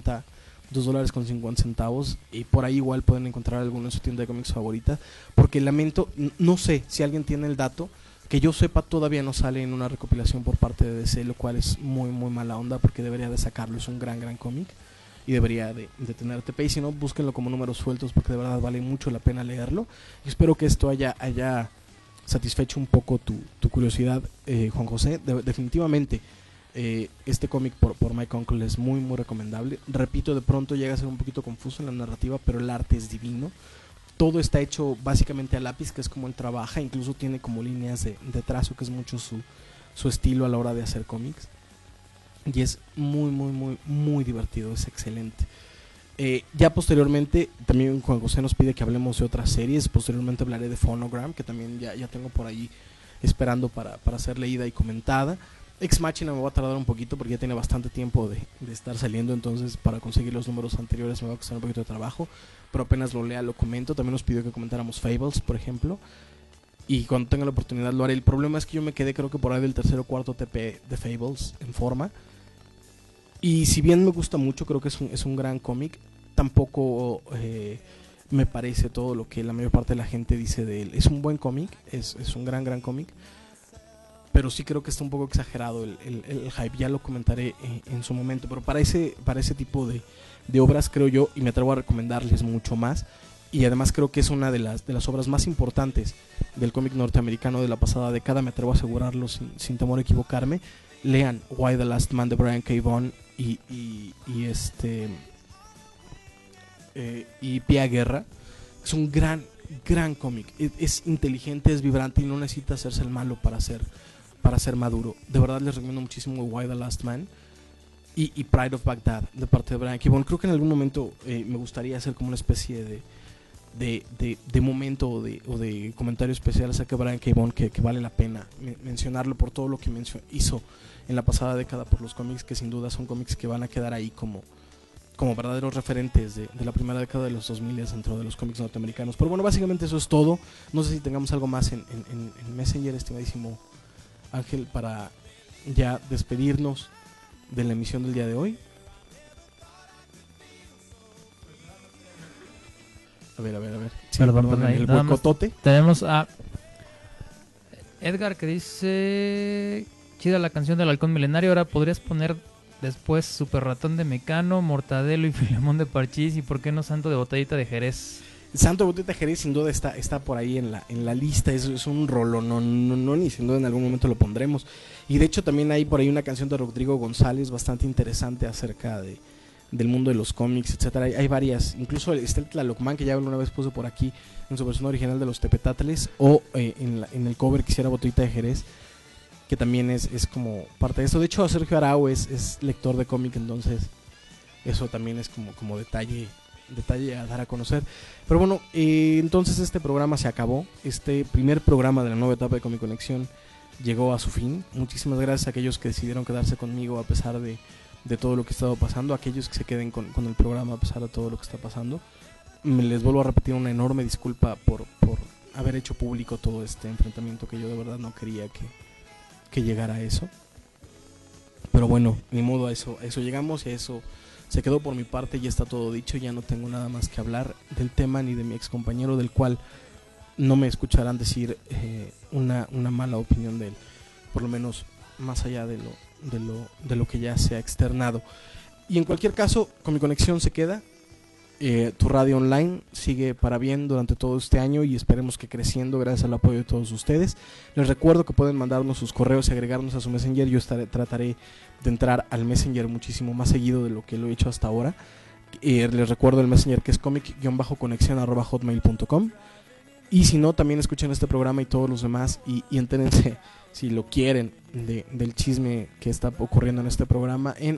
C: $2.50, y por ahí igual pueden encontrar alguno en su tienda de cómics favorita. Porque lamento, no sé si alguien tiene el dato, que yo sepa todavía no sale en una recopilación por parte de DC, lo cual es muy mala onda, porque debería de sacarlo. Es un gran cómic y debería de tener TP. Y si no, búsquenlo como números sueltos, porque de verdad vale mucho la pena leerlo. Y espero que esto haya satisfecho un poco tu curiosidad, Juan José. Definitivamente Este cómic por Mike Uncle es muy muy recomendable. Repito, de pronto llega a ser un poquito confuso en la narrativa, pero el arte es divino. Todo está hecho básicamente a lápiz, que es como él trabaja. Incluso tiene como líneas de trazo, que es mucho su estilo a la hora de hacer cómics. Y es muy muy muy muy divertido, es excelente. Ya posteriormente, también Juan José nos pide que hablemos de otras series. Posteriormente hablaré de Phonogram, que también ya tengo por ahí esperando para ser leída y comentada. Ex Machina me va a tardar un poquito porque ya tiene bastante tiempo de estar saliendo, entonces para conseguir los números anteriores me va a costar un poquito de trabajo, pero apenas lo lea lo comento. También nos pidió que comentáramos Fables, por ejemplo, y cuando tenga la oportunidad lo haré. El problema es que yo me quedé creo que por ahí del tercer o cuarto TP de Fables en forma, y si bien me gusta mucho, creo que es un gran cómic, tampoco me parece todo lo que la mayor parte de la gente dice de él. Es un buen cómic, es un gran cómic, pero sí creo que está un poco exagerado el hype. Ya lo comentaré en su momento, pero para ese tipo de obras, creo yo, y me atrevo a recomendarles mucho más, y además creo que es una de las obras más importantes del cómic norteamericano de la pasada década, me atrevo a asegurarlo sin temor a equivocarme. Lean Why the Last Man de Brian K. Vaughan y Pia Guerra. Es un gran cómic, es inteligente, es vibrante y no necesita hacerse el malo para ser maduro. De verdad les recomiendo muchísimo Why the Last Man y Pride of Baghdad de parte de Brian K. Vaughan. Creo que en algún momento me gustaría hacer como una especie de momento o de comentario especial acerca de Brian K. Vaughan, que vale la pena mencionarlo por todo lo que hizo en la pasada década por los cómics, que sin duda son cómics que van a quedar ahí como verdaderos referentes de la primera década de los 2000 dentro de los cómics norteamericanos. Pero bueno, básicamente eso es todo. No sé si tengamos algo más en Messenger, estimadísimo Ángel, para ya despedirnos de la emisión del día de hoy. A ver. Sí,
D: perdón,
C: el huecotote.
D: Tenemos a Edgar que dice: chida la canción del halcón milenario. Ahora podrías poner después Super Ratón de Mecano, Mortadelo y Filemón de Parchís, y por qué no Santo de Botellita de Jerez.
C: Santo de Botellita de Jerez sin duda está por ahí en la lista. Es un rolo, no, ni sin duda en algún momento lo pondremos. Y de hecho también hay por ahí una canción de Rodrigo González bastante interesante acerca del mundo de los cómics, etcétera. Hay varias, incluso está el Tlalocman, que ya una vez puse por aquí en su versión original de los Tepetatles, o en el cover que hiciera Botellita de Jerez, que también es como parte de esto. De hecho, Sergio Arau es lector de cómic, entonces eso también es como detalle a dar a conocer. Pero bueno, entonces este programa se acabó. Este primer programa de la nueva etapa de Comic Conexión llegó a su fin. Muchísimas gracias a aquellos que decidieron quedarse conmigo a pesar de todo lo que ha estado pasando, a aquellos que se queden con el programa a pesar de todo lo que está pasando. Les vuelvo a repetir una enorme disculpa por haber hecho público todo este enfrentamiento, que yo de verdad no quería que llegara a eso. Pero bueno, ni modo, a eso llegamos, y a eso se quedó por mi parte. Ya está todo dicho, ya no tengo nada más que hablar del tema ni de mi ex compañero, del cual no me escucharán decir una mala opinión de él, por lo menos más allá de lo que ya se ha externado. Y en cualquier caso, con mi conexión se queda. Tu radio online sigue para bien durante todo este año y esperemos que creciendo gracias al apoyo de todos ustedes. Les recuerdo que pueden mandarnos sus correos y agregarnos a su Messenger. Yo trataré de entrar al Messenger muchísimo más seguido de lo que lo he hecho hasta ahora. Les recuerdo el Messenger, que es comic-conexion@hotmail.com. Y si no, también escuchen este programa y todos los demás y entérense, si lo quieren, del chisme que está ocurriendo en este programa en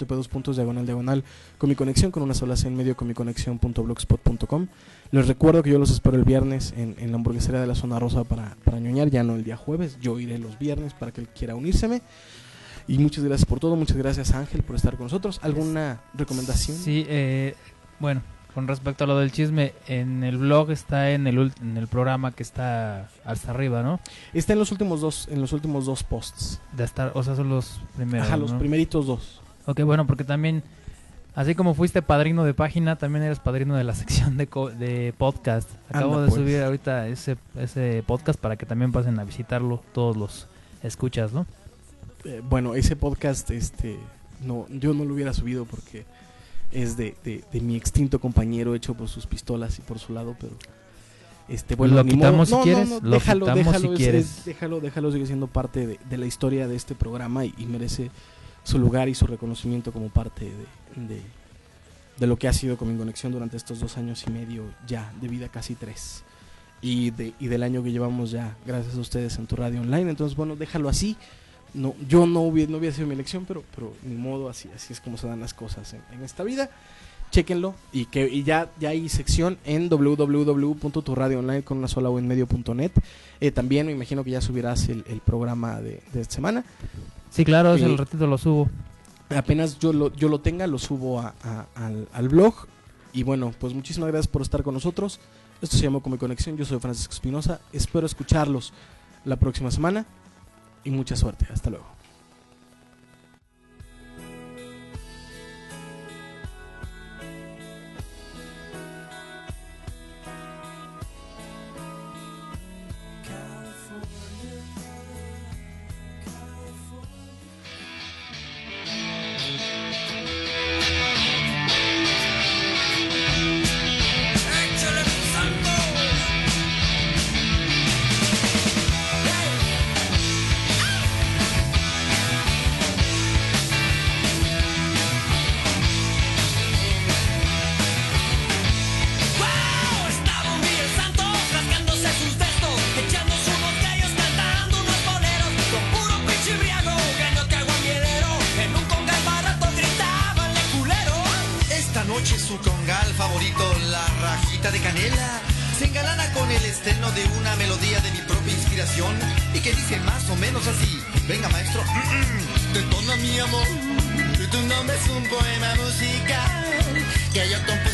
C: http:// Comic Conexión con una sola C en medio, comiconexion.blogspot.com. Les recuerdo que yo los espero el viernes en la hamburguesería de la Zona Rosa para ñoñar, ya no el día jueves. Yo iré los viernes para que él quiera unírseme. Y muchas gracias por todo, muchas gracias Ángel por estar con nosotros. ¿Alguna recomendación?
D: Sí, bueno, con respecto a lo del chisme, en el blog está en el programa que está hasta arriba, ¿no?
C: Está en los últimos dos posts.
D: O sea, son los primeros.
C: Ajá, los primeritos dos.
D: Ok, bueno, porque también, así como fuiste padrino de página, también eres padrino de la sección de podcast. Acabo de subir ahorita ese podcast para que también pasen a visitarlo todos los escuchas, ¿no?
C: Bueno, ese podcast, no, yo no lo hubiera subido porque es de mi extinto compañero, hecho por sus pistolas y por su lado, pero bueno,
D: lo quitamos si quieres,
C: déjalo si quieres. Déjalo, sigue siendo parte de la historia de este programa y merece su lugar y su reconocimiento como parte de lo que ha sido Comic Conexión durante estos 2 años y medio ya, de vida casi 3. Y del año que llevamos ya, gracias a ustedes en tu radio online. Entonces, bueno, déjalo así. No, yo no hubiera sido mi elección, pero ni modo, así es como se dan las cosas en esta vida. Chéquenlo y ya hay sección en www.turradioonline con una sola o en medio.net. También me imagino que ya subirás el programa de esta semana.
D: Sí, claro, ese el ratito lo subo.
C: Apenas yo lo tenga, lo subo al blog. Y bueno, pues muchísimas gracias por estar con nosotros. Esto se llama Comic Conexión. Yo soy Francisco Espinosa. Espero escucharlos la próxima semana. Y mucha suerte. Hasta luego.
H: Detona mi amor, tu nombre es un poema musical que yo compongo.